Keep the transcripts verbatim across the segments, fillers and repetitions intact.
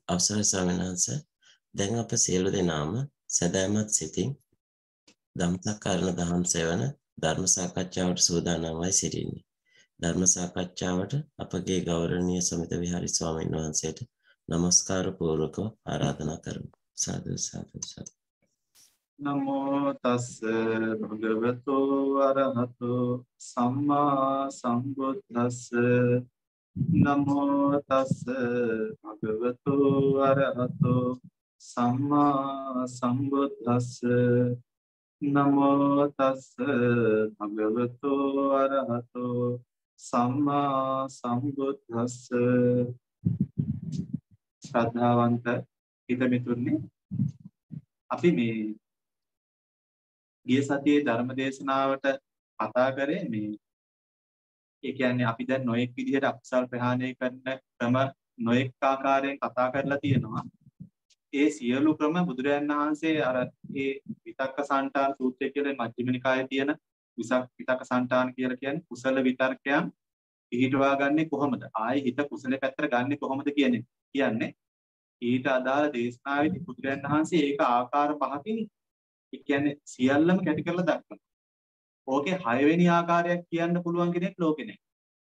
අවසරයි ස්වාමීන් වහන්සේ. දැන් අප සියලු දෙනාම සැදැහැමත් සිතින් ධම්සක්කරණ දහම් සෙවන ධර්ම සාකච්ඡාවට සූදානම්වයි සිටින්නේ. ධර්ම සාකච්ඡාවට අපගේ ගෞරවනීය සමිත විහාරි ස්වාමීන් වහන්සේට নমස්කාර පූර්වකව ආරාධනා කරමු. සාදු සාදු සාදු. නමෝ තස් භගවතු අරහතු සම්මා සම්බුද්දස්ස නමෝ තස් භගවතු අරහතු සම්මා සම්බුද්දස්ස නමෝ තස් භගවතු අරහතු සම්මා සම්බුද්දස්ස. ශ්‍රද්ධාවන්ත හිතමිතුරනි, අපි මේ ගිය සතියේ ධර්ම දේශනාවට කතා කරේ මේ ඒ කියන්නේ අපි දැන් නොඑක් විදිහට අකුසල් ප්‍රහාණය කරන ක්‍රම නොඑක් ආකාරයෙන් කතා කරලා තියෙනවා. ඒ සියලු ක්‍රම බුදුරජාණන් වහන්සේ අර ඒ විතක්ක සන්තාන සූත්‍රය කියලා මජ්ක්‍ධිම නිකායේ තියෙන විසක් විතක්ක සන්තාන කියලා කියන්නේ කුසල විතර්කයන් පිහිටවා ගන්නේ කොහොමද? ආයේ හිත කුසල පැත්තට ගන්නේ කොහොමද කියන්නේ. කියන්නේ ඊට අදාළ දේශනාවේදී බුදුරජාණන් වහන්සේ ඒක ආකාර පහකින් ඒ කියන්නේ සියල්ලම කැටි කරලා දක්වනවා. ඕකේ හයවෙනි ආකාරයක් කියන්න පුළුවන් කෙනෙක් ලෝකේ නැහැ.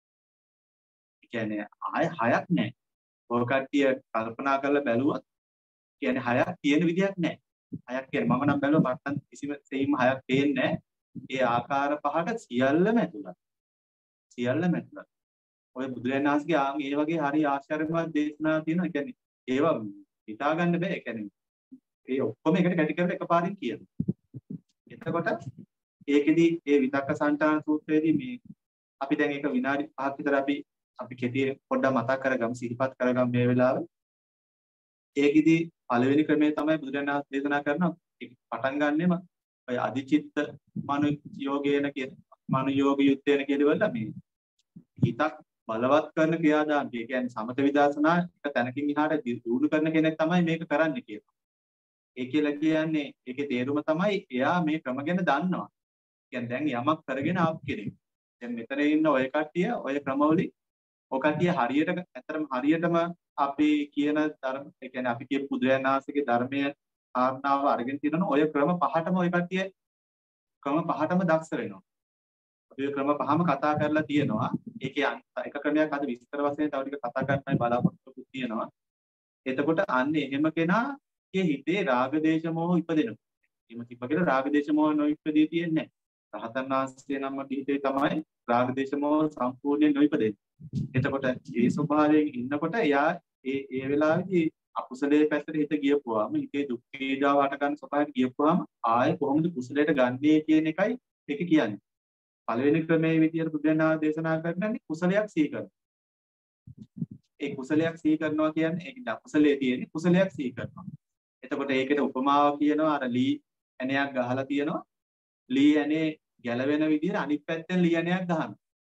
ඒ කියන්නේ ආය හයක් නැහැ. ඔය කට්ටිය කල්පනා කරලා බැලුවොත් කියන්නේ හයක් තියෙන විදියක් නැහැ. හයක් කියන්නේ මම නම් බැලුවා මට නම් කිසිම තේින්ම හයක් පේන්නේ නැහැ. ඒ ආකාර පහට සියල්ලම ඇතුළත්. සියල්ලම ඇතුළත්. ඔය බුදුරජාණන් වහන්සේගේ ආන් ඒ වගේ හරි ආශ්චර්යමත් දේශනා තියෙනවා. ඒ කියන්නේ ඒවා හිතා ගන්න බෑ. ඒ කියන්නේ ඒ ඔක්කොම එකට කැටි කරලා එකපාරින් කියනවා. එතකොට ඒකෙදි ඒ විතක්ක සන්තාන සූත්‍රයේදී මේ අපි දැන් ඒක විනාඩි පහක් විතර අපි අපි කෙටියෙන් පොඩ්ඩක් මතක් කරගමු, සිහිපත් කරගමු මේ වෙලාවේ. ඒකෙදි පළවෙනි ක්‍රමය තමයි බුදුරජාණන් වහන්සේ දේශනා කරනවා. ඒක පටන් ගන්නෙම ඔය අධිචිත්ත මනු යෝගේන කියන මනු යෝග යුත්තේන කියලාවල මේ හිතක් බලවත් කරන ක්‍රියාදාම. ඒ කියන්නේ සමත විදර්ශනා එක තැනකින් එහාට දියුණු කරන කෙනෙක් තමයි මේක කරන්න කියනවා. ඒ කියලා කියන්නේ ඒකේ තේරුම තමයි එයා මේ ක්‍රම ගැන දන්නවා. කියන්නේ දැන් යමක් කරගෙන ආපු කෙනෙක්. දැන් මෙතන ඉන්න ඔය කට්ටිය ඔය ක්‍රමවලින් ඔය කට්ටිය හරියට ඇත්තටම හරියටම අපි කියන ධර්ම ඒ කියන්නේ අපි කියපු බුදුරජාණන් වහන්සේගේ ධර්මයේ ආඥාව අරගෙන තියෙනවා. ඔය ක්‍රම පහටම ඔය කට්ටිය ක්‍රම පහටම දක්ෂ වෙනවා. අපි ක්‍රම පහම කතා කරලා තියෙනවා. ඒකේ එක ක්‍රමයක් අද විස්තර වශයෙන් තව ටික කතා කරන්නයි බලාපොරොත්තු තියෙනවා. එතකොට අන්නේ එහෙම කෙනාගේ හිතේ රාග දේශ මොහ ඉපදෙනවා. එහෙම තිබ්බ රාග දේශ මොහ නොඉපදී තියෙන්නේ නැහැ. රහතන් වහන්සේ නම හිතේ තමයි රාග දේශ මොහ සම්පූර්ණයෙන් නොඉපදෙන්නේ. එතකොට ඒ ස්වභාවයෙන් ඉන්නකොට එයා ඒ ඒ වෙලාවේදී අකුසලයේ පැත්තට හිත ගියපුවාම හිතේ දුක් පීඩාව හට ගන්න ස්වභාවයට ගියපුවාම ආයේ කොහොමද කුසලයට ගන්නේ කියන එකයි ඒක කියන්නේ. පළවෙනි ක්‍රමයේ විදියට බුදුන් දේශනා කරන්නේ කුසලයක් සිහි කරනවා. ඒ කුසලයක් සිහි කරනවා කියන්නේ ඒක අකුසලයේ තියෙන කුසලයක් සිහි කරනවා. එතකොට ඒකට උපමාව කියනවා අර ලී ඇණයක් ගහලා තියෙනවා. ලී ඇණේ ගැලවෙන විදිහට අනිත් පැත්තෙන් ලී ඇණයක් ගහනවා.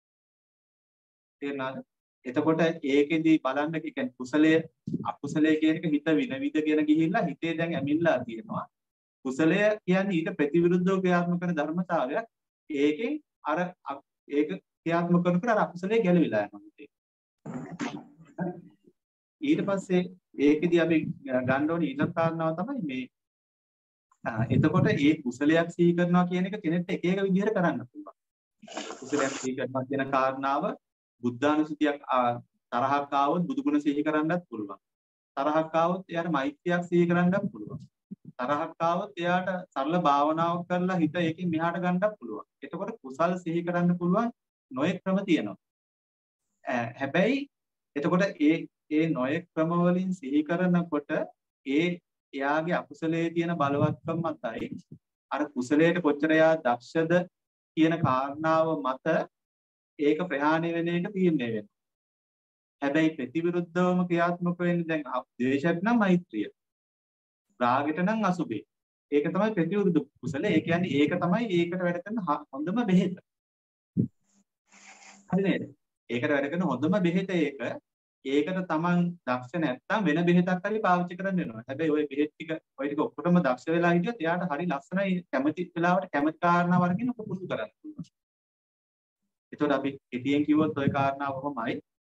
තේරුණාද? එතකොට ඒකෙදි බලන්න කියන්නේ කුසලයේ අකුසලයේ කියන එක හිත විනවිදගෙන ගිහිල්ලා හිතේ දැන් ඇමිල්ලා තියෙනවා. කුසලය කියන්නේ ඊට ප්‍රතිවිරුද්ධව ක්‍රියාත්මක කරන ධර්මතාවයක්. ඒකෙන් අර ඒක ක්‍රියාත්මක කරනකොට අර අකුසලයේ ගැලවිලා යනවා හිතේ. ඊට පස්සේ ඒකෙදි අපි ගන්න ඕනේ ඊළඟ කාරණාව තමයි මේ එතකොට මේ කුසලයක් සිහි කරනවා කියන එක කෙනෙක්ට එක එක විදිහට කරන්න පුළුවන්. කුසලයක් සිහි කරනවා කියන කාරණාව බුද්ධානුස්සතියක් තරහක් ආවොත් බුදුගුණ සිහි කරන්නත් පුළුවන්. තරහක් ආවොත් එයාට මෛත්‍රියක් සිහි කරන්නත් පුළුවන්. තරහක් ආවොත් එයාට සරල භාවනාවක් කරලා හිත ඒකෙන් මෙහාට ගන්නත් පුළුවන්. එතකොට කුසල් සිහි කරන්න පුළුවන් නොයෙක් ක්‍රම තියෙනවා. හැබැයි එතකොට ඒ ඒ නොයෙක් ක්‍රම වලින් සිහි කරනකොට ඒ එයාගේ අකුසලයේ තියෙන බලවත්කම මතයි අර කුසලයට කොච්චර එයා දක්ෂද කියන කාරණාව මත ඒක ප්‍රහාණය වෙන එක තීරණය වෙනවා. හැබැයි ප්‍රතිවිරුද්ධවම ක්‍රියාත්මක වෙන්නේ දැන් ද්වේෂයට නම් මෛත්‍රිය. රාගයට නම් අසුභය. ඒක තමයි ප්‍රතිවිරුද්ධ කුසලය. ඒ කියන්නේ ඒක තමයි ඒකට වැඩ කරන හොඳම බෙහෙත. හරි නේද? ඒකට වැඩ කරන හොඳම බෙහෙත ඒක. ඒකට තමන් දක්ෂ නැත්නම් වෙන බෙහෙතක් හරි පාවිච්චි කරන්න වෙනවා. හැබැයි ওই බෙහෙත් ටික ওই ටික ඔක්කොටම දක්ෂ වෙලා හිටියොත් එයාට හරි ලස්සනයි කැමති වෙලාවට කැමති කාරණා වර්ගෙන් ඔක පුරුදු කරන්න පුළුවන්. එතකොට අපි කෙටියෙන් කිව්වොත් ওই කාරණාව කොහොමයි?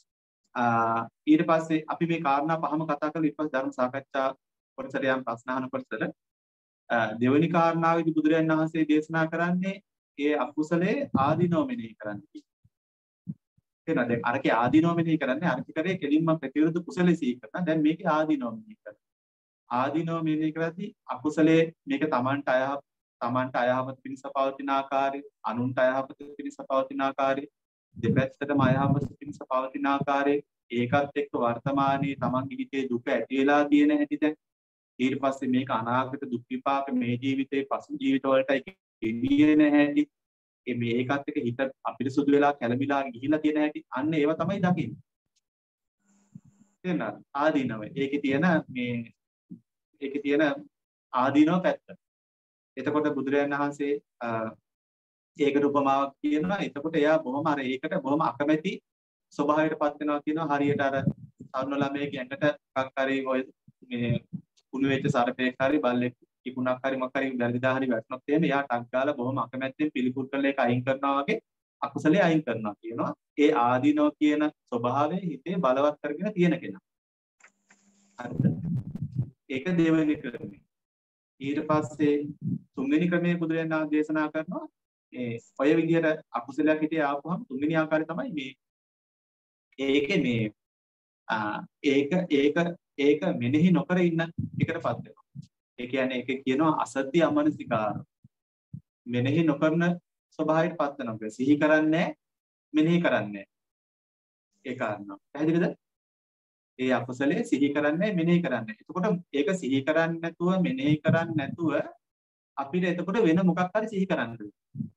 ඊට පස්සේ අපි මේ කාරණා පහම කතා කරලා ඊට පස්සේ ධර්ම සාකච්ඡා කොටසට යම් ප්‍රශ්න අහන කොටසට දෙවෙනි කාරණාවේදී බුදුරජාණන් වහන්සේ දේශනා කරන්නේ ඒ අකුසලයේ ආදීනව මෙනෙහි කරන්න කියලා. එහෙනම් දැන් අරකේ ආදීනව මෙනෙහි කරන්නේ අරක කරේ කෙලින්ම ප්‍රතිවිරුද්ධ කුසලයේ සිහි කරනවා. දැන් මේකේ ආදීනව මෙනෙහි කරනවා. ආදීනව මෙනෙහි කරද්දී අකුසලයේ මේක තමන්ට අය තමන්ට අයහපත පිණිස පවතින ආකාරය, අනුන්ට අයහපත පිණිස පවතින ආකාරය, දෙපැත්තටම අයහපත පිණිස පවතින ආකාරය, ඒකත් එක්ක වර්තමානයේ තමන්ගේ හිතේ දුක ඇති වෙලා තියෙන හැටි දැන් ඊට පස්සේ මේක අනාගත දුක් විපාක මේ ජීවිතේ පසු ජීවිත වලට එන්නේ නැහැටි ඒ මේකත් එක්ක හිත අපිරිසුදු වෙලා කැළඹිලා ගිහිලා තියෙන හැටි අන්න ඒව තමයි දකින්නේ තේරෙනවද ආදීනව ඒකේ තියෙන මේ ඒකේ තියෙන ආදීනව පැත්ත එතකොට බුදුරජාණන් වහන්සේ ඒකට උපමාවක් කියනවා එතකොට එයා බොහොම අර ඒකට බොහොම අකමැති ස්වභාවයකටපත් වෙනවා කියනවා හරියට අර තරුණ ළමයෙක් ඇඟට එකක් හරි ඔය මේ කුණු වෙච්ච සර්පෙක් හරි බල්ලෙක් කිකුණක් හරි මොකක් හරි වැරදිදා හරි වැටුණොත් එහෙම එයා ටක් ගාලා බොහොම අකමැත්තෙන් පිළිකුල් කරලා ඒක අයින් කරනවා වගේ අකුසලයේ අයින් කරනවා කියනවා ඒ ආදීනෝ කියන ස්වභාවය හිතේ බලවත් කරගෙන තියෙන කෙනා හරිද ඒක දෙවෙනි ක්‍රමය ඊට පස්සේ තුන්වෙනි ක්‍රමයේ බුදුරජාණන් වහන්සේ දේශනා කරනවා ඒ ඔය විදිහට අකුසලයක් හිතේ ආපුවම තුන්වෙනි ආකාරය තමයි මේ ඒකේ මේ ඒක ඒක ඒක මෙනෙහි නොකර ඉන්න එකටපත් වෙනවා. ඒ කියන්නේ ඒක කියනවා අසද්දී අමනසිකාර. මෙනෙහි නොකරන ස්වභාවයටපත් වෙනවා. සිහි කරන්නේ මෙනෙහි කරන්නේ. ඒ කාරණා. පැහැදිලිද? ඒ අකුසලයේ සිහි කරන්නේ මෙනෙහි කරන්නේ. එතකොට ඒක සිහි කරන්නේ නැතුව මෙනෙහි කරන්නේ නැතුව අපිට එතකොට වෙන මොකක් හරි සිහි කරන්න ඕනේ.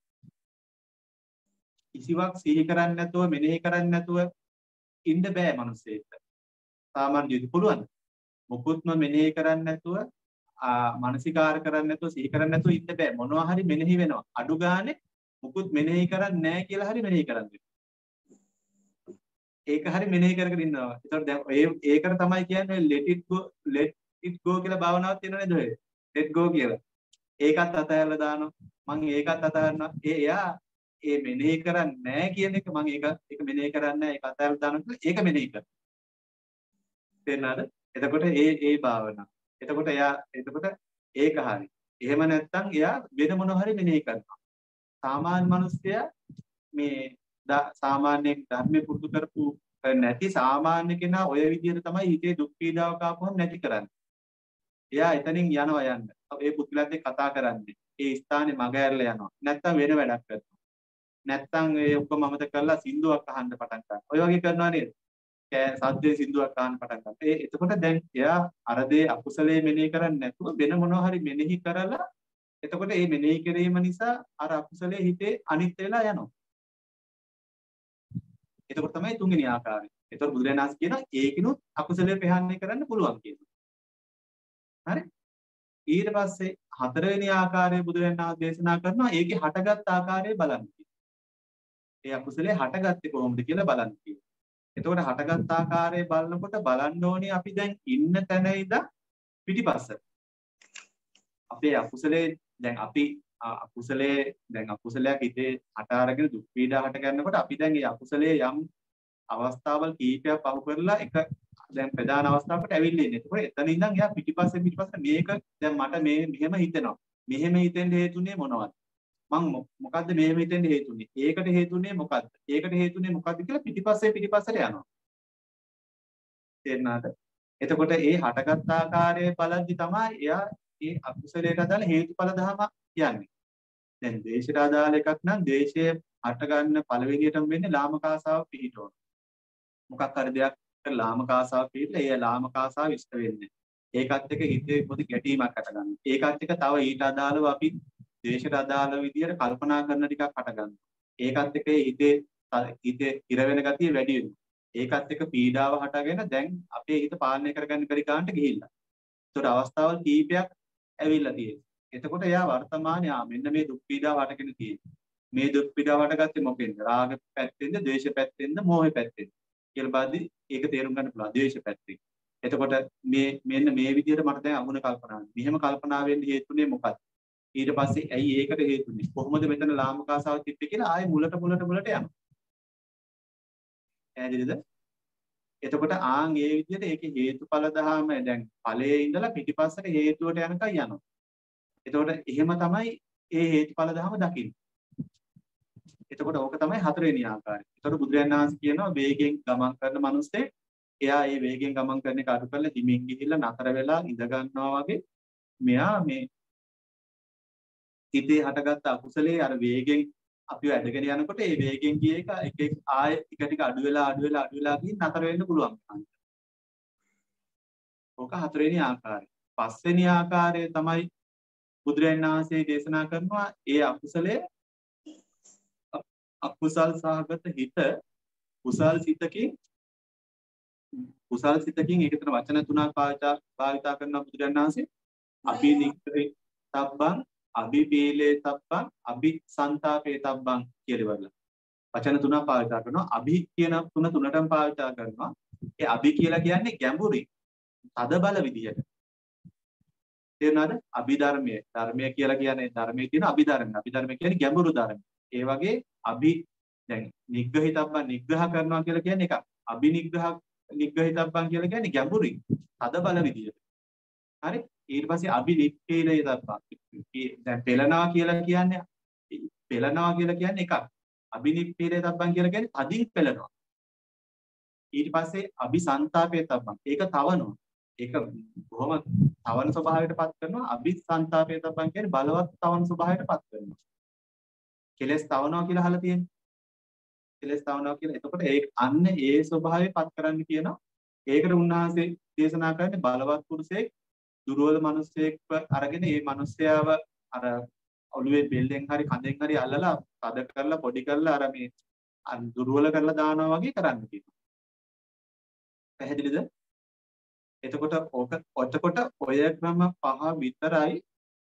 කිසිවක් සිහි කරන්නේ නැතුව මෙනෙහි කරන්නේ නැතුව ඉන්න බෑ මිනිස්සෙට. සාමාන්‍ය ජීවිත පුළුවන්. මොකුත්ම මෙනෙහි කරන්නේ නැතුව මානසිකාර කරන්නේ නැතුව සිහි කරන්නේ නැතුව ඉන්න බෑ. මොනවා හරි මෙනෙහි වෙනවා. අඩු ගානේ මොකුත් මෙනෙහි කරන්නේ නැහැ කියලා හරි මෙනෙහි කරන්නේ. ඒක හරි මෙනෙහි කර කර ඉන්නවා. ඒතකොට දැන් ඒ ඒකට තමයි කියන්නේ let it go let it go කියලා භාවනාවක් තියෙනව නේද ඔය? let go කියලා. ඒකත් අතහැරලා දානවා. මම ඒකත් අතහරිනවා. ඒ එයා ඒ මෙනෙහි කරන්නේ නැහැ කියන එක මම ඒක ඒක මෙනෙහි කරන්නේ නැහැ. ඒක අතහැරලා දානවා. ඒක මෙනෙහි කරනවා. තේරෙනවද? එතකොට ඒ ඒ භාවනාව. එතකොට එයා එතකොට ඒක හරි. එහෙම නැත්නම් එයා වෙන මොන හරි මෙනෙහි කරනවා. සාමාන්‍ය මිනිස්සයා මේ සාමාන්‍යයෙන් ධර්මයේ පුරුදු කරපු නැති සාමාන්‍ය කෙනා ඔය විදිහට තමයි හිතේ දුක් පීඩාවක් ආපුවම නැති කරන්නේ. එයා එතනින් යනවා යන්න. ඒ පුදුලත් එක්ක කතා කරන්නේ. ඒ ස්ථානේ මග ඇරලා යනවා. නැත්නම් වෙන වැඩක් කරනවා. නැත්නම් ඒ ඔක්කොම අමතක කරලා සින්දුවක් අහන්න පටන් ගන්නවා. ඔය වගේ කරනවා නේද? සද්දේ සින්දුවක් අහන්න පටන් ගන්නවා. ඒ එතකොට දැන් එයා අර දේ අකුසලයේ මෙනෙහි කරන්නේ නැතුව වෙන මොනවා හරි මෙනෙහි කරලා එතකොට මේ මෙනෙහි කිරීම නිසා අර අකුසලයේ හිතේ අනිත් වෙලා යනවා. එතකොට තමයි තුන්වෙනි ආකාරය. එතකොට බුදුරජාණන් වහන්සේ කියනවා ඒකිනුත් අකුසලයේ ප්‍රහාණය කරන්න පුළුවන් කියනවා. හරි? ඊට පස්සේ හතරවෙනි ආකාරය බුදුරජාණන් වහන්සේ දේශනා කරනවා ඒකේ හටගත් ආකාරය බලන්න කියනවා. ඒ අකුසලයේ හටගත්තේ කොහොමද කියලා බලන්න කියනවා. එතකොට හටගත් ආකාරය බලනකොට බලන්න ඕනේ අපි දැන් ඉන්න තැන ඉඳන් පිටිපස්සට. අපේ අකුසලයේ දැන් අපි අකුසලයේ දැන් අකුසලයක් හිතේ හට අරගෙන දුක් පීඩා හට ගන්නකොට අපි දැන් මේ අකුසලයේ යම් අවස්ථාවල් කීපයක් පහු කරලා එක දැන් ප්‍රධාන අවස්ථාවකට ඇවිල්ලා ඉන්නේ. ඒකෝ එතන ඉඳන් එයා පිටිපස්සේ පිටිපස්සේ මේක දැන් මට මේ මෙහෙම හිතෙනවා. මෙහෙම හිතෙන්න හේතුනේ මොනවද? මං මොකද්ද මෙහෙම හිතෙන්න හේතුනේ? ඒකට හේතුනේ මොකද්ද? ඒකට හේතුනේ මොකද්ද කියලා පිටිපස්සේ පිටිපස්සට යනවා. තේරුණාද? එතකොට ඒ හටගත් ආකාරයේ බලද්දි තමයි එයා ඒ අකුසලයට අදාළ හේතුඵල ධම කියන්නේ. දැන් ද්වේෂයට අදාළ එකක් නම් ද්වේෂය හට ගන්න පළවෙනියටම වෙන්නේ ලාමක ආසාව පිහිටවන. මොකක් හරි දෙයක් ලාමක ආසාව පිහිටලා ඒ ලාමක ආසාව ඉෂ්ට වෙන්නේ. ඒකත් එක්ක හිතේ පොඩි ගැටීමක් හට ගන්නවා. ඒකත් එක්ක තව ඊට අදාළව අපි ද්වේෂයට අදාළ විදියට කල්පනා කරන ටිකක් හට ගන්නවා. ඒකත් එක්ක හිතේ හිතේ ඉර වෙන ගතිය වැඩි වෙනවා. ඒකත් එක්ක පීඩාව හටගෙන දැන් අපේ හිත පාලනය කරගන්න බැරි කාන්ට ගිහිල්ලා. ඒතකොට අවස්ථාවල් කීපයක් ඇවිල්ලා තියෙනවා. එතකොට එයා වර්තමානයේ ආ මෙන්න මේ දුක් පීඩාව හටගෙන තියෙනවා. මේ දුක් පීඩාව හටගත්තේ මොකෙන්ද? රාග පැත්තෙන්ද, ද්වේෂ පැත්තෙන්ද, මෝහ පැත්තෙන්ද? කියලා බලද්දි ඒක තේරුම් ගන්න පුළුවන් ද්වේෂ පැත්තෙන්. එතකොට මේ මෙන්න මේ විදිහට මට දැන් අමුණ කල්පනා වෙනවා. මෙහෙම කල්පනා වෙන්න හේතුනේ මොකක්ද? ඊට පස්සේ ඇයි ඒකට හේතුනේ? කොහොමද මෙතන ලාමකාසාව තිබ්බේ කියලා ආයේ මුලට මුලට මුලට යනවා. ඈදිරිද? එතකොට ආන් ඒ විදිහට ඒකේ හේතුඵල දහම දැන් ඵලයේ ඉඳලා පිටිපස්සට හේතුවට යනකම් යනවා. එතකොට එහෙම තමයි ඒ හේතුඵල දහම දකින්නේ. එතකොට ඕක තමයි හතරවෙනි ආකාරය. එතකොට බුදුරජාණන් වහන්සේ කියනවා වේගෙන් ගමන් කරන මිනිස්සේ එයා ඒ වේගෙන් ගමන් කරන එක අඩු කරලා හිමින් ගිහිල්ලා නතර වෙලා ඉඳ ගන්නවා වගේ මෙයා මේ හිතේ හටගත්ත අකුසලයේ අර වේගෙන් අපිව ඇදගෙන යනකොට ඒ වේගෙන් ගිය එක එක එක ආයෙ ටික ටික අඩු වෙලා අඩු වෙලා අඩු වෙලා ගිහින් නතර වෙන්න පුළුවන්. ඕක හතරවෙනි ආකාරය. පස්වෙනි ආකාරය තමයි බුදුරජාණන් වහන්සේ දේශනා කරනවා ඒ අකුසලයේ අකුසල් සහගත හිත කුසල් සිතකින් කුසල් සිතකින් ඒකතර වචන තුනක් භාවිතා භාවිතා කරන බුදුරජාණන් වහන්සේ අභිනික්ඛේ තබ්බං අභිපීලේ තබ්බං අභිසන්තාපේ තබ්බං කියලා වල වචන තුනක් භාවිතා කරනවා. අභි කියන තුන තුනටම භාවිතා කරනවා. ඒ අභි කියලා කියන්නේ ගැඹුරින් තද බල විදියට. තේරුණාද? අභිධර්මයේ ධර්මය කියලා කියන්නේ ධර්මයේ තියෙන අභිධර්ම. අභිධර්ම කියන්නේ ගැඹුරු ධර්ම. ඒ වගේ අභි දැන් නිග්‍රහිතබ්බන් නිග්‍රහ කරනවා කියලා කියන්නේ එකක්. අභිනිග්‍රහ නිග්‍රහිතබ්බන් කියලා කියන්නේ ගැඹුරින් තද බල විදියට. හරි? ඊට පස්සේ අභිනිප්පේලය තබ්බන්. දැන් පෙළනවා කියලා කියන්නේ පෙළනවා කියලා කියන්නේ එකක්. අභිනිප්පේලය තබ්බන් කියලා කියන්නේ තදින් පෙළනවා. ඊට පස්සේ අභිසන්තාපේ තබ්බන්. ඒක තවනවා. ඒක බොහොම තවන ස්වභාවයට පත් කරනවා. අභිසන්තාපේ තබ්බන් කියන්නේ බලවත් තවන ස්වභාවයට පත් කරනවා. කෙලස් තවනවා කියලා අහලා තියෙන්නේ. කෙලස් තවනවා කියලා. එතකොට ඒ අන්න ඒ ස්වභාවය පත් කරන්න කියනවා. ඒකට උන්වහන්සේ දේශනා කරන්නේ බලවත් පුරුෂයෙක් දුර්වල මිනිසෙක්ව අරගෙන ඒ මිනිස්යාව අර ඔළුවේ බෙල්ලෙන් හරි කඳෙන් හරි අල්ලලා තද කරලා පොඩි කරලා අර මේ දුර්වල කරලා දානවා වගේ කරන්න කියනවා. පැහැදිලිද? එතකොට ඕක ඔතකොට ඔය ක්‍රම පහ විතරයි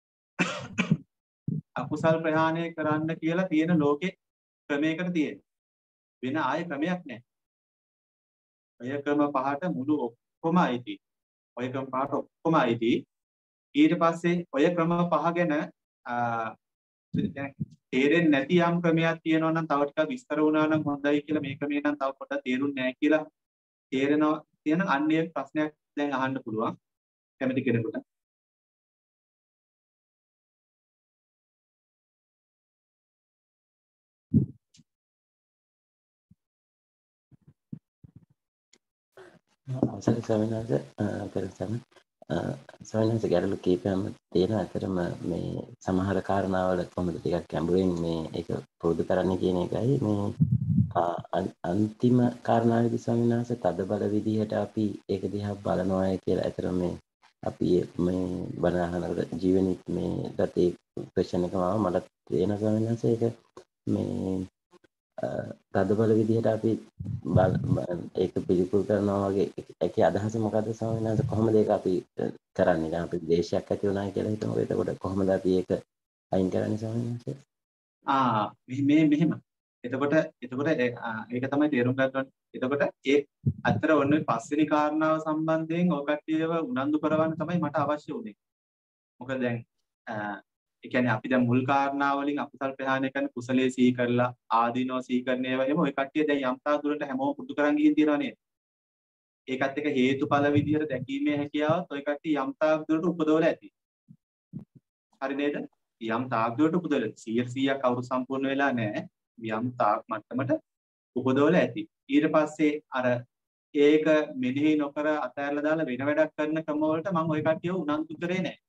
අකුසල් ප්‍රහාණය කරන්න කියලා තියෙන ලෝකේ ක්‍රමයකට තියෙන්නේ. වෙන ආයෙ ක්‍රමයක් නැහැ. ඔය ක්‍රම පහට මුළු ඔක්කොම අයිති. ඔය ක්‍රම පහට ඔක්කොම අයිති. ඊට පස්සේ ඔය ක්‍රම පහ ගැන දැන් තේරෙන්නේ නැති යම් ක්‍රමයක් තියෙනවා නම් තව ටිකක් විස්තර වුණා නම් හොඳයි කියලා මේ ක්‍රමේ නම් තව පොඩ්ඩක් තේරුන්නේ නැහැ කියලා තේරෙනවා තියෙන අන්නේ ප්‍රශ්නයක් දැන් අහන්න පුළුවන් කැමති කෙනෙකුට. අවසරයි ස්වාමීන් වහන්සේ පෙරසම ස්වාමීන් වහන්සේ ගැටලු කීපයක් තියෙනවා. අතරම මේ සමහර කාරණාවල කොහොමද ටිකක් ගැඹුරින් මේ ඒක පුරුදු කරන්න කියන එකයි මේ අන්තිම කාරණාවේදී ස්වාමීන් වහන්සේ තද බල විදිහට අපි ඒක දිහා බලනවා කියලා. අතරම මේ අපි මේ බණ අහනකොට ජීවනිත් මේ දතේ ක්වෙස්චන් එකම ආව මට තේන ස්වාමීන් වහන්සේ ඒක මේ තද බල විදිහට අපි ඒක පිළිකුල් කරනවා වගේ ඒකේ අදහස මොකද්ද ස්වාමීන් වහන්සේ? කොහොමද ඒක අපි කරන්නේ? දැන් අපි දේශයක් ඇති වුණා කියලා හිතමු. එතකොට කොහොමද අපි ඒක අයින් කරන්නේ ස්වාමීන් වහන්සේ? ආ මේ මෙහෙම. එතකොට එතකොට ඒක තමයි තේරුම් ගන්න ඕනේ. එතකොට ඒ අතර ඔන්නේ පස්වෙනි කාරණාව සම්බන්ධයෙන් ඔය කට්ටියව උනන්දු කරවන්න තමයි මට අවශ්‍ය වුනේ. මොකද දැන් ඒ කියන්නේ අපි දැන් මුල් කාරණා වලින් අකුසල් ප්‍රහාණය කරන කුසලයේ සිහි කරලා ආදීනව සිහි කරන ඒවා එහෙම ඔය කට්ටිය දැන් යම් තාක් දුරට හැමෝම පුරුදු කරන් ගිහින් තියෙනවා නේද? ඒකත් එක හේතුඵල විදිහට දැකීමේ හැකියාවත් ඔය කට්ටිය යම් තාක් දුරට උපදවලා ඇති. හරි නේද? යම් තාක් දුරට උපදවලා සීයට සීයක් අවුරු සම්පූර්ණ වෙලා නැහැ. යම් තාක් මට්ටමට උපදවලා ඇති. ඊට පස්සේ අර ඒක මෙනෙහි නොකර අතහැරලා දාලා වෙන වැඩක් කරන ක්‍රම වලට මම ওই කට්ටියව උනන්දු කරේ නැහැ.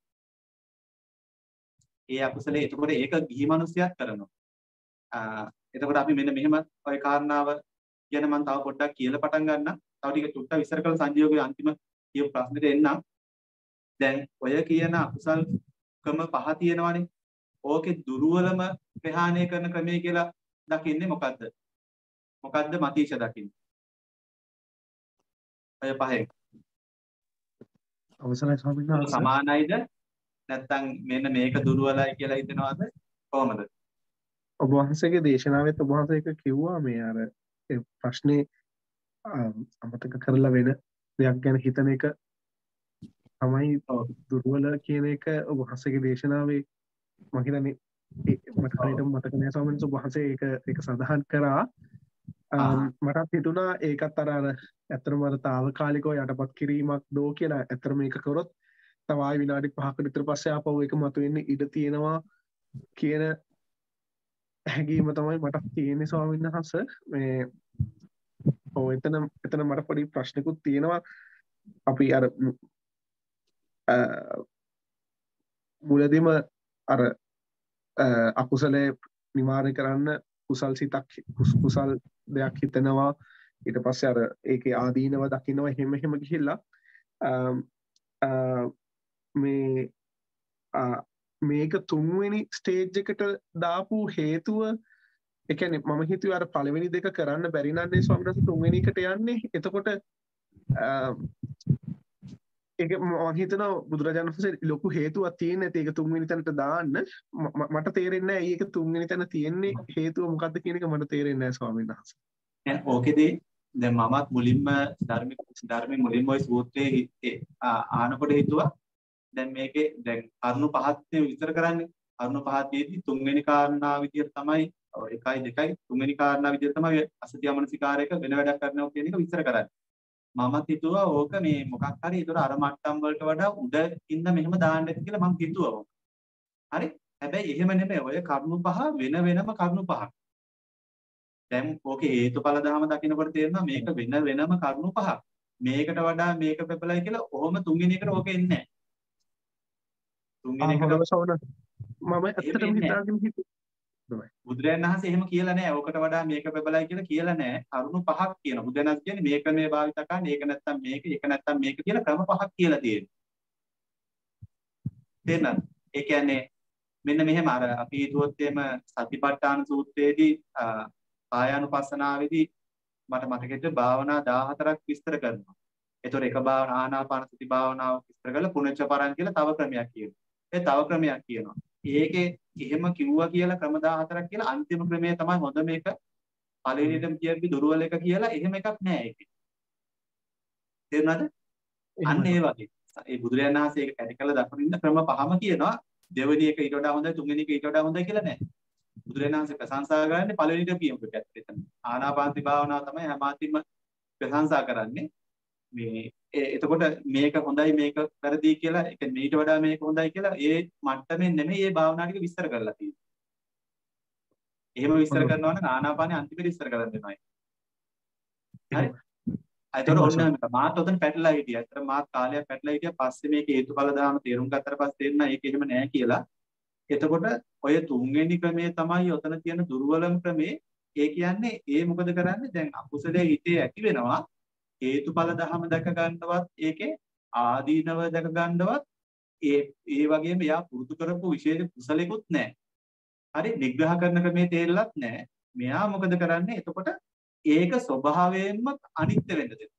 ඒ අකුසලේ එතකොට ඒක ගිහි මිනිස්සුයක් කරනවා. ආ එතකොට අපි මෙන්න මෙහෙම ওই කාරණාව ගැන මම තව පොඩ්ඩක් කියලා පටන් ගන්නම්. තව ටික චුට්ටක් විස්තර කරලා සංජීවගේ අන්තිම කියපු ප්‍රශ්නෙට එන්නම්. දැන් ඔය කියන අකුසල් ක්‍රම පහ තියෙනවානේ. ඕකේ දුර්වලම ප්‍රහාණය කරන ක්‍රමය කියලා දකින්නේ මොකද්ද? මොකද්ද මතීෂ දකින්නේ? ඔය පහෙන්. අවසරයි ස්වාමීන් වහන්සේ. සමානයිද? නැත්නම් මෙන්න මේක දුර්වලයි කියලා හිතනවාද? කොහොමද? ඔබ වහන්සේගේ දේශනාවෙත් ඔබ වහන්සේ එක කිව්වා මේ අර ප්‍රශ්නේ අමතක කරලා වෙන දෙයක් ගැන හිතන එක තමයි දුර්වල කියන එක ඔබ වහන්සේගේ දේශනාවේ මම හිතන්නේ මට හරියට මතක නෑ ස්වාමීන් වහන්සේ ඔබ වහන්සේ ඒක ඒක සඳහන් කරා මටත් හිතුණා ඒකත් අර අර ඇත්තටම අර తాවකාලිකව යටපත් කිරීමක් දෝ කියලා. ඇත්තට මේක කරොත් තව ආයි විනාඩි පහකට විතර පස්සේ ආපහු ඒක මතුවෙන්න ඉඩ තියෙනවා කියන හැඟීම තමයි මට තියෙන්නේ ස්වාමීන් වහන්සේ. මේ ඔව් එතන එතන මට පොඩි ප්‍රශ්නකුත් තියෙනවා. අපි අර මුලදීම අර අකුසලයේ නිවාරණය කරන්න කුසල් සිතක් කුසල් දෙයක් හිතනවා ඊට පස්සේ අර ඒකේ ආදීනව දකින්නවා එහෙම එහෙම ගිහිල්ලා මේ මේක තුන්වෙනි ස්ටේජ් එකට දාපු හේතුව ඒ කියන්නේ මම හිතුවේ අර පළවෙනි දෙක කරන්න බැරි නන්නේ ස්වාමීන් වහන්සේ තුන්වෙනි එකට යන්නේ එතකොට ඒක මම හිතනවා බුදුරජාණන් වහන්සේ ලොකු හේතුවක් තියෙන ඇති ඒක තුන්වෙනි තැනට දාන්න මට තේරෙන්නේ නැහැ ඒක තුන්වෙනි තැන තියෙන්නේ හේතුව මොකද්ද කියන එක මට තේරෙන්නේ නැහැ ස්වාමීන් වහන්සේ. දැන් ඕකේදී දැන් මමත් මුලින්ම ධර්ම ධර්මයේ මුලින්ම ওই සූත්‍රයේ ආනකොට හිතුවා දැන් මේකේ දැන් කරුණු පහක් විස්තර කරන්නේ කරුණු පහේදී තුන්වෙනි කාරණා විදියට තමයි එකයි දෙකයි තුන්වෙනි කාරණා විදියට තමයි අසත්‍ය මනසිකාරයක වෙන වැඩක් කරනවා කියන එක විස්තර කරන්නේ. මමත් හිතුවා ඕක මේ මොකක් හරි ඒතර අර මට්ටම් වලට වඩා උඩ ඉන්න මෙහෙම දාන්න ඇති කියලා මම හිතුවා. හරි. හැබැයි එහෙම නෙමෙයි. ඔය කරුණු පහ වෙන වෙනම කරුණු පහක්. දැන් ඕකේ හේතුඵල ධර්ම දකින්නකොට තේරෙනවා මේක වෙන වෙනම කරුණු පහක්. මේකට වඩා මේක පෙපලයි කියලා ඔහොම තුන්වෙනි එකට ඕකේ ඉන්නේ නැහැ. තුන්වෙනි එකට මම ඇත්තටම හිතාගෙන හිටියේ බුදුරජාණන් වහන්සේ එහෙම කියලා නැහැ. ඕකට වඩා මේක බබලයි කියලා කියලා නැහැ. කරුණු පහක් කියනවා. බුදුරජාණන් කියන්නේ මේක මේ භාවිත කරන්න, ඒක නැත්තම් මේක, ඒක නැත්තම් මේක කියලා ක්‍රම පහක් කියලා තියෙනවා. තේරෙනවද? ඒ කියන්නේ මෙන්න මෙහෙම අර අපි හිතුවොත් එහෙම සතිපට්ඨාන සූත්‍රයේදී කායානුපස්සනාවේදී මට මතකෙට භාවනා දාහතරක් විස්තර කරනවා. ඒතකොට එක භාවනා ආනාපාන සති භාවනාව විස්තර කරලා පුනච්ච පරං කියලා තව ක්‍රමයක් කියනවා. ඒ තව ක්‍රමයක් කියනවා. ඒකේ එහෙම කිව්වා කියලා ක්‍රම දාහතරක් කියලා අන්තිම ක්‍රමය තමයි හොඳ මේක පළවෙනියටම කියපි දුර්වල එක කියලා එහෙම එකක් නෑ ඒකේ. තේරුණාද? අන්න ඒ වගේ. ඒ බුදුරජාණන් වහන්සේ ඒක කැටි කළ දක්වන ක්‍රම පහම කියනවා. දෙවෙනි එක ඊට වඩා හොඳයි තුන්වෙනි එක ඊට වඩා හොඳයි කියලා නෑ. බුදුරජාණන් වහන්සේ ප්‍රශංසා කරන්නේ පළවෙනිට කියපු එකත් එතන. ආනාපානසති භාවනාව තමයි හැමතිස්සෙම ප්‍රශංසා කරන්නේ. මේ එතකොට මේක හොඳයි මේක වැරදි කියලා ඒ කියන්නේ ඊට වඩා මේක හොඳයි කියලා ඒ මට්ටමින් නෙමෙයි මේ භාවනා ටික විස්තර කරලා තියෙන්නේ. එහෙම විස්තර කරනවා නම් ආනාපානෙ අන්තිමට විස්තර කරන්න වෙනවා. හරි. ඒතකොට ඔන්න මාත් ඔතන පැටලලා හිටියා. ඒතර මාත් කාලයක් පැටලලා හිටියා. පස්සේ මේක හේතුඵල දාම තේරුම් ගත්තට පස්සේ තේරුණා ඒක එහෙම නෑ කියලා. එතකොට ඔය තුන්වෙනි ක්‍රමයේ තමයි ඔතන තියෙන දුර්වලම ක්‍රමේ. ඒ කියන්නේ ඒ මොකද කරන්නේ? දැන් අකුසලයේ හිතේ ඇති වෙනවා. හේතුඵල ධර්ම දැක ගන්නවත් ඒකේ ආදීනව දැක ගන්නවත් ඒ ඒ වගේම යා පුරුදු කරපු විශේෂ කුසලෙකුත් නැහැ. හරි නිග්‍රහ කරන ක්‍රමේ තේරෙලත් නැහැ. මෙයා මොකද කරන්නේ? එතකොට ඒක ස්වභාවයෙන්ම අනිත්‍ය වෙන්න දෙනවා.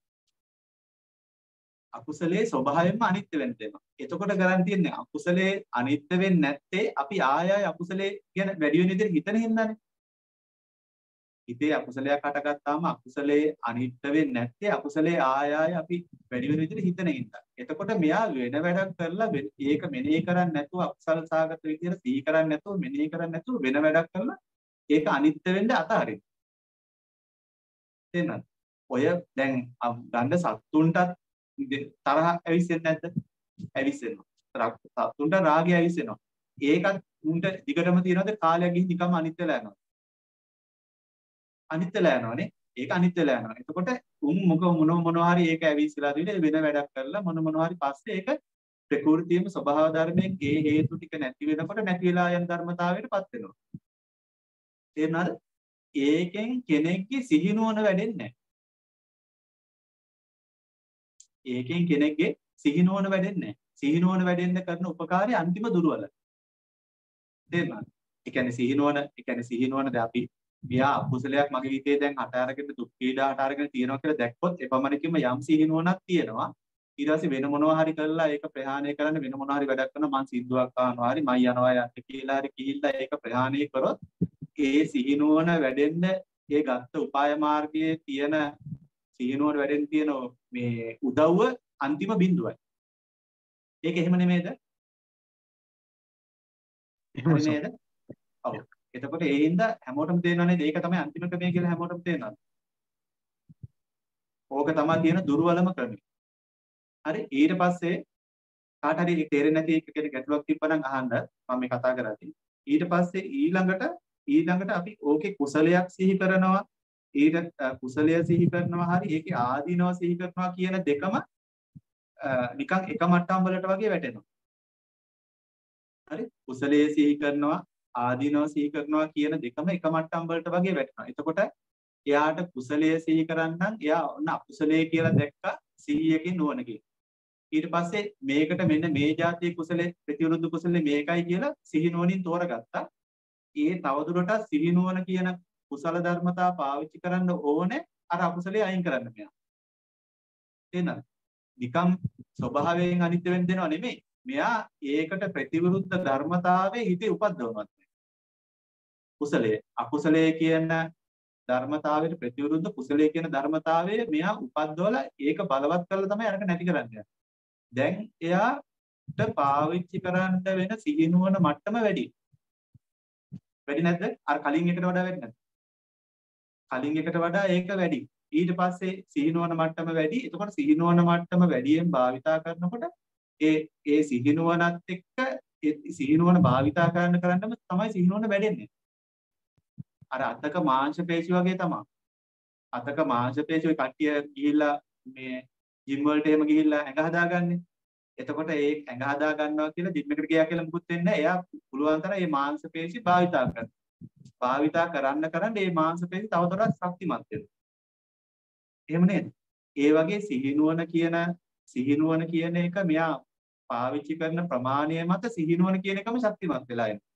අකුසලයේ ස්වභාවයෙන්ම අනිත්‍ය වෙන්න දෙනවා. එතකොට කරන් තියන්නේ අකුසලයේ අනිත්‍ය වෙන්නේ නැත්තේ අපි ආය ආය අකුසලයේ කියන වැඩි වෙන විදිහට හිතන හින්දානේ. හිතේ අකුසලයක් හටගත්තාම අකුසලයේ අනිත්‍ය වෙන්නේ නැත්තේ අකුසලයේ ආය ආය අපි වැඩි වෙන විදිහට හිතන හින්දා. එතකොට මෙයා වෙන වැඩක් කරලා ඒක මෙනෙහි කරන්නේ නැතුව අකුසල සාගත විදිහට සිහි කරන්නේ නැතුව මෙනෙහි කරන්නේ නැතුව වෙන වැඩක් කරලා ඒක අනිත්‍ය වෙන්න අතහරින්න. තේරෙනවද? ඔය දැන් ගන්න සත්තුන්ටත් තරහ ඇවිස්සෙන්නේ නැද්ද? ඇවිස්සෙනවා. සත්තුන්ට රාගය ඇවිස්සෙනවා. ඒකත් උන්ට දිගටම තියනවාද කාලයක් ගිහින් නිකම්ම අනිත්‍යලා යනවා. අනිත්‍යලා යනවානේ. ඒක අනිත්‍යලා යනවා. එතකොට උන් මොක මොන මොනවා හරි ඒක ඇවිස්සලා දිනේ වෙන වැඩක් කරලා මොන මොනවා හරි පස්සේ ඒක ප්‍රകൃතියම ස්වභාව ධර්මයෙන් ඒ හේතු ටික නැති වෙනකොට නැති වෙලා යන ධර්මතාවයටපත් වෙනවා. තේරුණාද? ඒකෙන් කෙනෙක්ගේ සිහිනුවන වැඩෙන්නේ නැහැ. ඒකෙන් කෙනෙක්ගේ සිහිනුවන වැඩෙන්නේ නැහැ. සිහිනුවන වැඩෙන්න කරන උපකාරය අන්තිම දුර්වල. තේරුණාද? ඒ කියන්නේ සිහිනුවන, ඒ කියන්නේ සිහිනුවන ද අපි ගියා අකුසලයක් මගේ හිතේ දැන් හට අරගෙන දුක් පීඩා හට අරගෙන තියෙනවා කියලා දැක්කොත් එපමණකින්ම යම් සිහිනුවණක් තියෙනවා. ඊට පස්සේ වෙන මොනවා හරි කරලා ඒක ප්‍රහාණය කරන්න වෙන මොනවා හරි වැඩක් කරනවා මං සිද්දුවක් ආනවා හරි මයි යනවා යන්න කියලා හරි කිහිල්ලා ඒක ප්‍රහාණය කරොත් ඒ සිහිනුවණ වැඩෙන්න ඒ ගත්ත උපාය මාර්ගයේ තියෙන සිහිනුවණ වැඩෙන්න තියෙන මේ උදව්ව අන්තිම බිඳුවයි. ඒක එහෙම නෙමෙයිද? එහෙම නේද? ඔව්. එතකොට ඒ හින්දා හැමෝටම තේරෙනවා නේද? ඒක තමයි අන්තිම ක්‍රමය කියලා හැමෝටම තේරෙනවා. ඕක තමයි තියෙන දුර්වලම ක්‍රමය. හරි ඊට පස්සේ කාට හරි තේරෙන්නේ නැති කෙනෙක් ගැටලුවක් තිබ්බනම් අහන්න මම මේ කතා කරද්දී. ඊට පස්සේ ඊළඟට ඊළඟට අපි ඕකේ කුසලයක් සිහි කරනවා ඊට කුසලය සිහි කරනවා හරි ඒකේ ආදීනව සිහි කරනවා කියන දෙකම නිකන් එක මට්ටම් වලට වගේ වැටෙනවා. හරි කුසලයේ සිහි කරනවා ආදීනව සිහි කරනවා කියන දෙකම එක මට්ටම් වලට වගේ වැටෙනවා. එතකොට එයාට කුසලයේ සිහි කරන්නම් එයා ඔන්න අකුසලයේ කියලා දැක්කා සිහියකින් නුවණකින්. ඊට පස්සේ මේකට මෙන්න මේ જાතිය කුසලයේ ප්‍රතිවිරුද්ධ කුසලයේ මේකයි කියලා සිහි නුවණින් තෝරගත්තා. ඒ තවදුරටත් සිහි නුවණ කියන කුසල ධර්මතා පාවිච්චි කරන්න ඕනේ අර අකුසලයේ අයින් කරන්න මෙයා. තේනද? නිකම් ස්වභාවයෙන් අනිත්‍ය වෙන්න දෙනව නෙමෙයි. මෙයා ඒකට ප්‍රතිවිරුද්ධ ධර්මතාවයේ හිතේ උපද්දවනවා. කුසලයේ අකුසලයේ කියන ධර්මතාවයට ප්‍රතිවිරුද්ධ කුසලයේ කියන ධර්මතාවයේ මෙයා උපද්දවලා ඒක බලවත් කරලා තමයි අරක නැති කරන්නේ. දැන් එයාට පාවිච්චි කරන්න වෙන සිහිනුවන මට්ටම වැඩි. වැඩි නැද්ද? අර කලින් එකට වඩා වැඩි නැද්ද? කලින් එකට වඩා ඒක වැඩි. ඊට පස්සේ සිහිනුවන මට්ටම වැඩි. එතකොට සිහිනුවන මට්ටම වැඩියෙන් භාවිතා කරනකොට ඒ ඒ සිහිනුවනත් එක්ක ඒ සිහිනුවන භාවිතා කරන්න කරන්නම තමයි සිහිනුවන වැඩෙන්නේ. අර අතක මාංශ පේශි වගේ තමයි. අතක මාංශ පේශි ඔය කට්ටිය ගිහිල්ලා මේ ජිම් වලට එහෙම ගිහිල්ලා ඇඟ හදාගන්නේ. එතකොට ඒ ඇඟ හදා ගන්නවා කියලා ජිම් එකට ගියා කියලා මුකුත් වෙන්නේ නැහැ. එයා පුළුවන් තරම් මේ මාංශ පේශි භාවිතා කරනවා. භාවිතා කරන්න කරන්න මේ මාංශ පේශි තවදුරටත් ශක්තිමත් වෙනවා. එහෙම නේද? ඒ වගේ සිහිනුවන කියන සිහිනුවන කියන එක මෙයා පාවිච්චි කරන ප්‍රමාණය මත සිහිනුවන කියන එකම ශක්තිමත් වෙලා එනවා.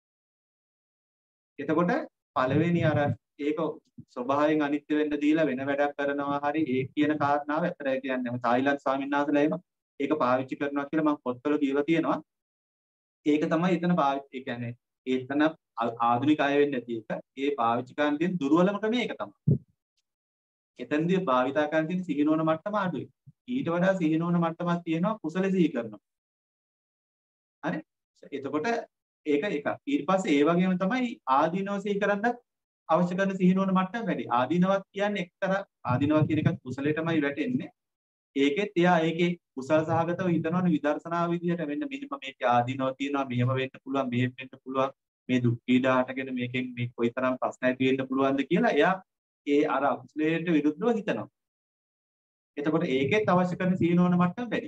එතකොට පළවෙනි අර ඒක ස්වභාවයෙන් අනිත්‍ය වෙන්න දීලා වෙන වැඩක් කරනවා හරි ඒ කියන කාරණාව ඇත්තටම කියන්නේ තායිලන්ත ස්වාමීන් වහන්සේලා එහෙම ඒක පාවිච්චි කරනවා කියලා මම පොත්වල කියවලා තියෙනවා. ඒක තමයි එතන පාවිච්චි ඒ කියන්නේ එතන ආධුනික අය වෙන්නේ නැති එක. ඒ පාවිච්චි කරන තියෙන දුර්වලම ක්‍රමය ඒක තමයි. එතනදී භාවිතා කරන තියෙන සිහිනුවන මට්ටම අඩුයි. ඊට වඩා සිහිනුවන මට්ටමක් තියෙනවා කුසල සිහි කරනවා. හරි? එතකොට ඒක එක. ඊට පස්සේ ඒ වගේම තමයි ආදීනව සිහි කරන්නත් අවශ්‍ය කරන සිහිනුවන මට්ටම වැඩි. ආදීනවක් කියන්නේ එක්තරා ආදීනව කියන එක කුසලයටමයි වැටෙන්නේ. ඒකෙත් එයා ඒකේ කුසල සහගතව හිතනවනේ විදර්ශනා විදිහට මෙන්න මෙහෙම මේකේ ආදීනව තියෙනවා මෙහෙම වෙන්න පුළුවන් මෙහෙම වෙන්න පුළුවන් මේ දුක් පීඩා හටගෙන මේකෙන් මේ කොයිතරම් ප්‍රශ්න ඇති වෙන්න පුළුවන්ද කියලා එයා ඒ අර අකුසලයට විරුද්ධව හිතනවා. එතකොට ඒකෙත් අවශ්‍ය කරන සිහිනුවන මට්ටම වැඩි.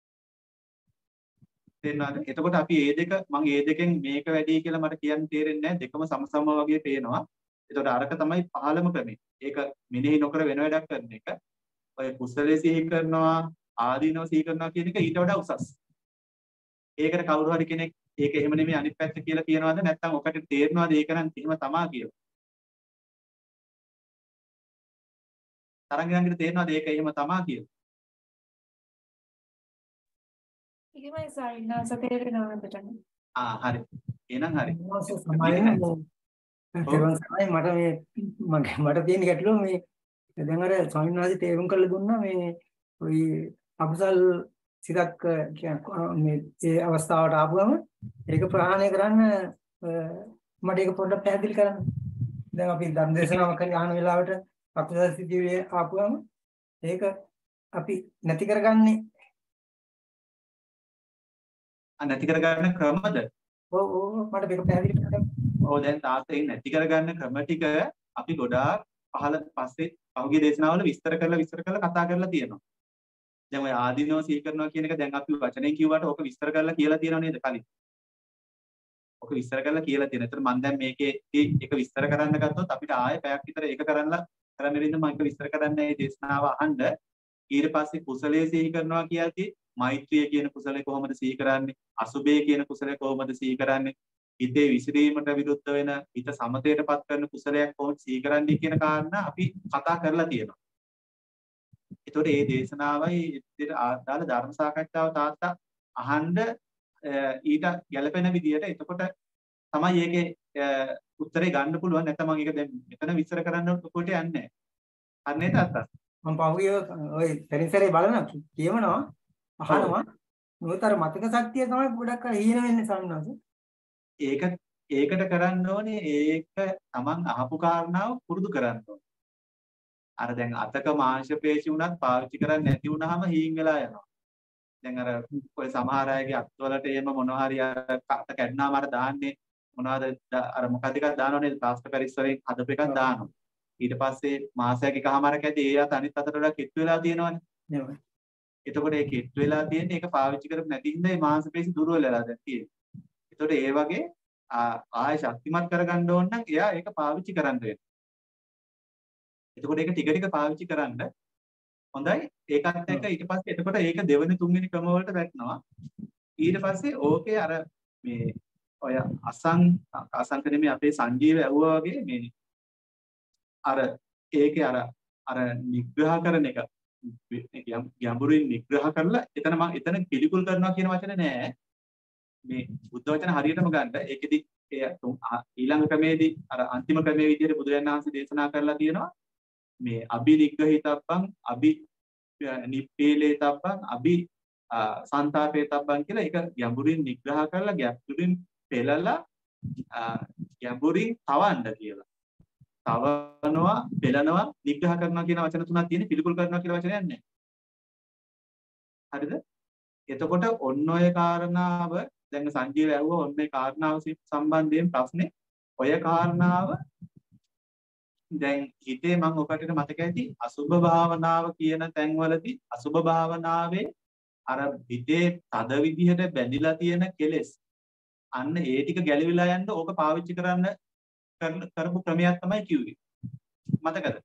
තේරෙනවද? එතකොට අපි මේ දෙක මම මේ දෙකෙන් මේක වැඩි කියලා මට කියන්න තේරෙන්නේ නැහැ. දෙකම සමසම වගේ පේනවා. එතකොට අරක තමයි පහළම ක්‍රමය. ඒක මෙනෙහි නොකර වෙන වැඩක් කරන එක. ඔය කුසලයේ සිහි කරනවා ආදීනව සිහි කරනවා කියන එක ඊට වඩා උසස්. ඒකට කවුරු හරි කෙනෙක් ඒක එහෙම නෙමෙයි අනිත් පැත්ත කියලා කියනවාද නැත්නම් ඔකට තේරෙනවද ඒක නම් එහෙම තමා කියලා. තරංගයන්ට තේරෙනවද ඒක එහෙම තමා කියලා. එහෙමයි සාරිනාස තේරෙනවා අපිට. ආ හරි. එහෙනම් හරි. තේරුම් සමයි මට මේ මගේ මට තියෙන ගැටලුව මේ දැන් අර ස්වාමීන් වහන්සේ තේරුම් කරලා දුන්නා මේ ওই අකුසල් සිතක් කියන්නේ මේ ඒ අවස්ථාවට ආපුවම ඒක ප්‍රහාණය කරන්න මට ඒක පොඩ්ඩක් පැහැදිලි කරන්න. දැන් අපි ධර්ම දේශනාවක් කරන අහන වෙලාවට අකුසල් සිතිවිලි ආපුවම ඒක අපි නැති කරගන්නේ නැති කරගන්න ක්‍රමද? ඔව් ඔව් මට මේක පැහැදිලි කරන්න. ඔව් දැන් තාත්තේ නැති කරගන්න ක්‍රම ටික අපි ගොඩාක් පහල පස්සේ පහුගිය දේශනාවල විස්තර කරලා විස්තර කරලා කතා කරලා තියෙනවා. දැන් ඔය ආදීනව සිහි කරනවා කියන එක දැන් අපි වචනෙන් කිව්වට ඕක විස්තර කරලා කියලා තියෙනව නේද කලින්? ඕක විස්තර කරලා කියලා තියෙනවා. ඒතර මම දැන් මේකේ ඒක විස්තර කරන්න ගත්තොත් අපිට ආයෙ පැයක් විතර ඒක කරන්න කරන්න වෙනින්ද මම ඒක විස්තර කරන්න මේ දේශනාව අහන්න. ඊට පස්සේ කුසලයේ සිහි කරනවා කියද්දි මෛත්‍රිය කියන කුසලය කොහොමද සිහි කරන්නේ? අසුභය කියන කුසලය කොහොමද සිහි කරන්නේ? හිතේ විසිරීමට විරුද්ධ වෙන හිත සමතේටපත් කරන කුසලයක් කොහොමද සිහි කරන්නේ කියන කාරණා අපි කතා කරලා තියෙනවා. ඒතකොට මේ දේශනාවයි ඉතින් ආදාළ ධර්ම සාකච්ඡාව තාත්තා අහන්න ඊට ගැළපෙන විදිහට එතකොට තමයි ඒකේ උත්තරේ ගන්න පුළුවන්. නැත්නම් මම ඒක දැන් මෙතන විස්තර කරන්න කොට යන්නේ නැහැ. හරි නේද තාත්තා? මම පහුගිය ඔය පරිසරේ බලන කියවනවා අහනවා මොකතර මතක ශක්තිය තමයි ගොඩක් හීන වෙන්නේ සම්මාස. ඒක ඒකට කරන්න ඕනේ ඒක Taman අහපු කාරණාව පුරුදු කරන්න ඕනේ. අර දැන් අතක මාංශ පේශි උනත් පාවිච්චි කරන්නේ නැති වුනහම හීන් වෙලා යනවා. දැන් අර ඔය සමහර අයගේ අත්වලට එහෙම මොනවා හරි අර අත කැඩනාම අර දාන්නේ මොනවද අර මොකද එකක් දානවනේ ප්ලාස්ටර් පැරිස් වලින් හදපු එකක් දානවා. ඊට පස්සේ මාසයක් එකමාරක් ඇදී ඒ අත අනිත් අතට වඩා කිට්ටු වෙලා තියෙනවනේ. නේද? එතකොට ඒ කිට්ටු වෙලා තියෙන්නේ ඒක පාවිච්චි කරපු නැති හින්දා මේ මාංශ පේශි දුර්වල වෙලා දැන් තියෙන්නේ. එතකොට ඒ වගේ ආය ශක්තිමත් කරගන්න ඕන නම් එයා ඒක පාවිච්චි කරන්න වෙනවා. එතකොට ඒක ටික ටික පාවිච්චි කරන්න හොඳයි. ඒකත් එක්ක ඊට පස්සේ එතකොට ඒක දෙවෙනි තුන්වෙනි ක්‍රම වලට වැටෙනවා. ඊට පස්සේ ඕකේ අර මේ ඔය අසං අසංකනේ අපේ සංජීව ඇව්වා වගේ මේ අර ඒකේ අර අර නිග්‍රහ කරන එක ගැඹුරින් නිග්‍රහ කරලා එතන මම එතන පිළිකුල් කරනවා කියන වචනේ නෑ. මේ බුද්ධ වචන හරියටම ගන්න ඒකෙදි ඊළඟ ක්‍රමේදී අර අන්තිම ක්‍රමයේ විදිහට බුදුරජාණන් වහන්සේ දේශනා කරලා තියෙනවා මේ අබිනිග්‍රහිතබ්බං අබි නිප්පේලේතබ්බං අබි සංතාපේතබ්බං කියලා ඒක ගැඹුරින් නිග්‍රහ කරලා ගැඹුරින් පෙළලා ගැඹුරින් තවන්න කියලා. තවනවා, පෙළනවා, නිග්‍රහ කරනවා කියන වචන තුනක් තියෙන පිළිකුල් කරනවා කියලා වචනයක් නැහැ. හරිද? එතකොට ඔන්න ඔය කාරණාව දැන් සංජීව ඇහුවා ඔන්න ඒ කාරණාව සම්බන්ධයෙන් ප්‍රශ්නේ ඔය කාරණාව දැන් හිතේ මම ඔකට මතක ඇති අසුභ භාවනාව කියන තැන්වලදී අසුභ භාවනාවේ අර හිතේ තද විදිහට බැඳිලා තියෙන කෙලෙස් අන්න ඒ ටික ගැලවිලා යන්න ඕක පාවිච්චි කරන්න කරපු ක්‍රමයක් තමයි කිව්වේ. මතකද?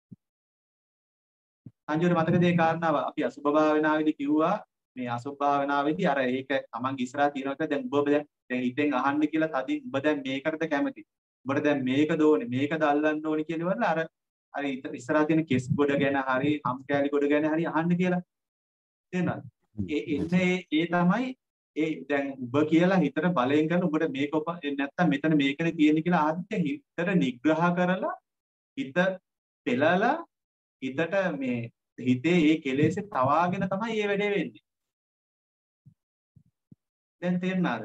සංජීව මතකද ඒ කාරණාව අපි අසුභ භාවනාවේදී කිව්වා මේ අසුභ භාවනාවේදී අර ඒක තමන්ගේ ඉස්සරහා තියෙනවා කියලා දැන් ඔබ දැන් දැන් හිතෙන් අහන්න කියලා තදින් ඔබ දැන් මේකටද කැමති? ඔබට දැන් මේකද ඕනේ මේකද අල්ලන්න ඕනේ කියනවල අර අර ඉස්සරහා තියෙන කෙස් ගොඩ ගැන හරි හම් කැලි ගොඩ ගැන හරි අහන්න කියලා. තේරෙනවද? ඒ එන්නේ ඒ තමයි ඒ දැන් ඔබ කියලා හිතට බලයෙන් ගන්න ඔබට මේක නැත්තම් මෙතන මේකනේ තියෙන්නේ කියලා ආද්‍ය හිතට නිග්‍රහ කරලා හිත පෙළලා හිතට මේ හිතේ ඒ කෙලෙස් තවාගෙන තමයි මේ වැඩේ වෙන්නේ. දැන් තේරුණාද?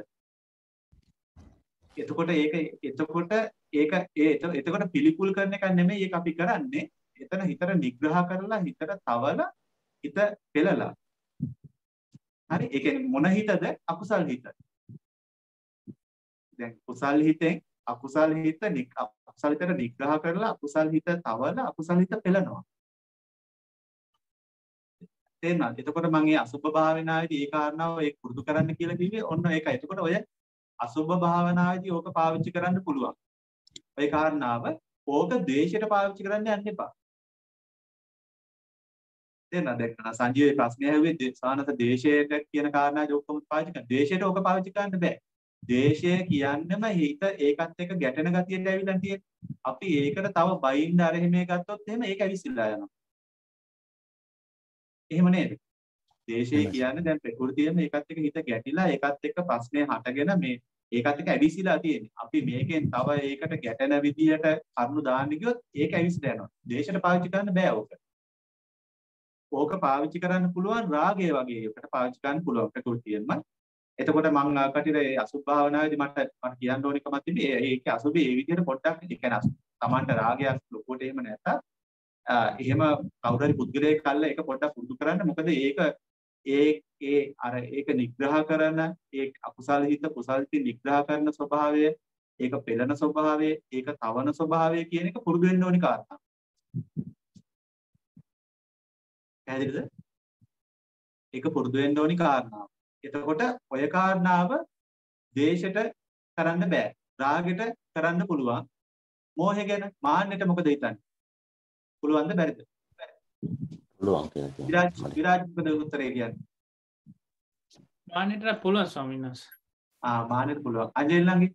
එතකොට ඒක එතකොට ඒක ඒ එතකොට පිළිකුල් කරන එක නෙමෙයි ඒක අපි කරන්නේ. එතන හිතට නිග්‍රහ කරලා හිතට තවලා හිත පෙළලා. හරි? ඒ කියන්නේ මොන හිතද? අකුසල් හිත. දැන් කුසල් හිතෙන් අකුසල් හිත අකුසල් හිතට නිග්‍රහ කරලා අකුසල් හිත තවලා අකුසල් හිත පෙළනවා. තේරුණාද? එතකොට මම මේ අසුභ භාවනාවේදී ඒ කාරණාව ඒක පුරුදු කරන්න කියලා කිව්වේ ඔන්න ඒකයි. එතකොට ඔය අසුභ භාවනාවේදී ඕක පාවිච්චි කරන්න පුළුවන්. ඔය කාරණාව ඕක ද්වේෂයට පාවිච්චි කරන්න යන්න එපා. තේරුණාද? දැන් සංජීවයේ ප්‍රශ්නය ඇහුවේ සානත ද්වේෂයට කියන කාරණාවදී ඔක්කොම පාවිච්චි කරන්න. ද්වේෂයට ඕක පාවිච්චි කරන්න බෑ. ද්වේෂය කියන්නම හිත ඒකත් එක්ක ගැටෙන ගතියට ඇවිල්ලා තියෙන්නේ. අපි ඒකට තව බයින්ද අර එහෙම ගත්තොත් එහෙම ඒක ඇවිස්සලා යනවා. එහෙම නේද? දේශය කියන්නේ දැන් ප්‍රകൃතියම ඒකත් එක්ක හිත ගැටිලා ඒකත් එක්ක ප්‍රශ්නේ හටගෙන මේ ඒකත් එක්ක ඇවිසිලා තියෙන්නේ. අපි මේකෙන් තව ඒකට ගැටෙන විදියට කරුණු දාන්න ගියොත් ඒක ඇවිස්සලා යනවා. දේශයට පාවිච්චි කරන්න බෑ ඕක. ඕක පාවිච්චි කරන්න පුළුවන් රාගය වගේ එකට පාවිච්චි කරන්න පුළුවන් ප්‍රകൃතියෙන්ම. එතකොට මම කටිර ඒ අසුභ භාවනාවේදී මට මට කියන්න ඕන එකක් තිබේ. ඒකේ අසුභේ ඒ විදියට පොඩ්ඩක් ඒ කියන්නේ තමන්ට රාගයක් ලොකුට එහෙම නැත්තම් එහෙම කවුරු හරි පුද්ගලයෙක් කල්ලා ඒක පොඩ්ඩක් පුරුදු කරන්න. මොකද ඒක ඒ ඒ අර ඒක නිග්‍රහ කරන ඒ අකුසල හිත කුසල හිත නිග්‍රහ කරන ස්වභාවය ඒක පෙළෙන ස්වභාවය ඒක තවන ස්වභාවය කියන එක පුරුදු වෙන්න ඕනි කාරණා. පැහැදිලිද? ඒක පුරුදු වෙන්න ඕනි කාරණාව. එතකොට ඔය කාරණාව දේශයට කරන්න බෑ. රාගෙට කරන්න පුළුවන්. මෝහය ගැන මාන්නෙට මොකද හිතන්නේ? පුළුවන්ද බැරිද? පුළුවන් කියලා විරාජ් විරාජ් මොකද උත්තරේ කියන්නේ? මාන්නෙට පුළුවන් ස්වාමීන් වහන්සේ. ආ මාන්නෙට පුළුවන්. අජේල්ලන්ගේ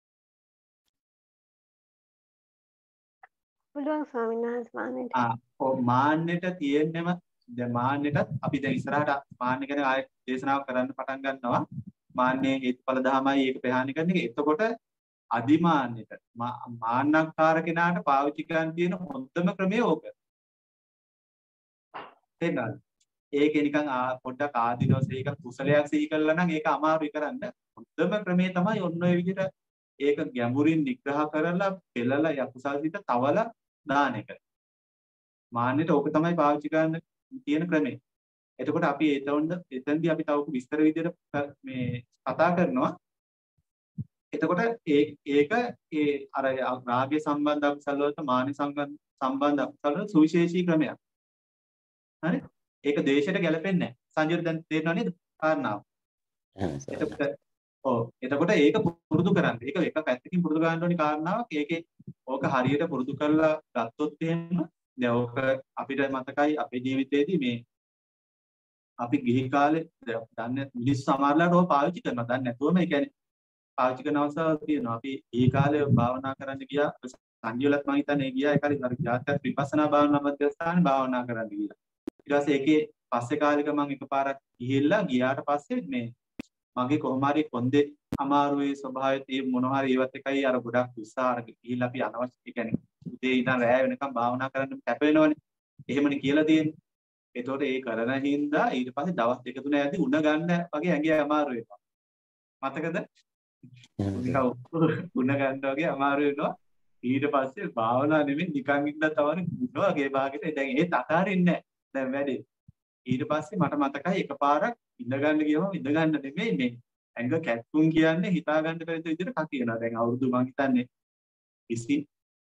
පුළුවන් ස්වාමීන් වහන්සේ මාන්නෙට. ආ ඔව් මාන්නෙට තියෙන්නම දැන් මාන්නෙටත් අපි දැන් ඉස්සරහට මාන්නෙ ගැන ආයෙත් දේශනාවක් කරන්න පටන් ගන්නවා. මාන්නේ හේතුඵල ධමයි ඒක ප්‍රහාණය කරන එක. එතකොට අදිමාන්නෙට මාන්නක්කාර කෙනාට පාවිච්චි කරන්න තියෙන හොඳම ක්‍රමය ඕක. තේරුණාද? ඒකේ නිකන් පොඩ්ඩක් ආදීනව සිහි කර කුසලයක් සිහි කළා නම් ඒක අමාරුයි කරන්න. හොඳම ක්‍රමය තමයි ඔන්න ඔය විදිහට ඒක ගැඹුරින් නිග්‍රහ කරලා පෙළලා යකුසල් සිත තවලා දාන එක. මාන්නෙට ඕක තමයි පාවිච්චි කරන්න තියෙන ක්‍රමය. එතකොට අපි ඒතොන්ද එතෙන්දී අපි තව විස්තර විදිහට මේ කතා කරනවා. එතකොට ඒ ඒක ඒ අර රාගයේ සම්බන්ධ අකුසල වලට මානෙ සම්බන්ධ සම්බන්ධ අකුසල වල සුවිශේෂී ක්‍රමයක්. හරි? ඒක දේශයට ගැලපෙන්නේ නැහැ. සංජීව දැන් තේරෙනව නේද? කාරණාව. එතකොට ඔව් එතකොට ඒක පුරුදු කරන්න. ඒක එක පැත්තකින් පුරුදු කරන්න ඕනි කාරණාවක්. ඒකේ ඕක හරියට පුරුදු කරලා ගත්තොත් එහෙම දැන් ඕක අපිට මතකයි අපේ ජීවිතේදී මේ අපි ගිහි කාලේ දන්නේ මිනිස්සු සමහරලාට ඕක පාවිච්චි කරනවා. දන්නේ නැතුවම ඒ කියන්නේ පාවිච්චි කරන අවස්ථාවක් තියෙනවා. අපි ගිහි කාලේ භාවනා කරන්න ගියා. සංජීවලත් මම හිතන්නේ ගියා ඒ කාලේ අර ජාතක විපස්සනා භාවනා මධ්‍යස්ථානේ භාවනා කරන්න ගියා. ඊට පස්සේ ඒකේ පස්සේ කාලෙක මම එකපාරක් ගිහිල්ලා ගියාට පස්සේ මේ මගේ කොහොම හරි කොන්දේ අමාරුවේ ස්වභාවය තියෙ මොනවා හරි ඒවත් එකයි අර ගොඩක් උත්සාහ අරගෙන ගිහිල්ලා අපි අනවශ්‍ය කියන්නේ උදේ ඉඳන් රැය වෙනකම් භාවනා කරන්න කැප වෙනවනේ. එහෙමනේ කියලා තියෙන්නේ. ඒතකොට ඒ කරන හින්දා ඊට පස්සේ දවස් දෙක තුන යද්දි උණ ගන්න වගේ ඇඟේ අමාරු වෙනවා. මතකද? උණ ගන්න වගේ අමාරු වෙනවා. ඊට පස්සේ භාවනා නෙමෙයි නිකන් ඉඳලා තවන උණ වගේ භාගෙට දැන් ඒත් අතාරින්නේ නැහැ. දැන් වැඩේ. ඊට පස්සේ මට මතකයි එකපාරක් ඉඳ ගන්න ගියම ඉඳ ගන්න නෙමෙයි මේ ඇඟ කැක්කුම් කියන්නේ හිතා ගන්න බැරි විදිහට කකියනවා. දැන් අවුරුදු මං හිතන්නේ විසි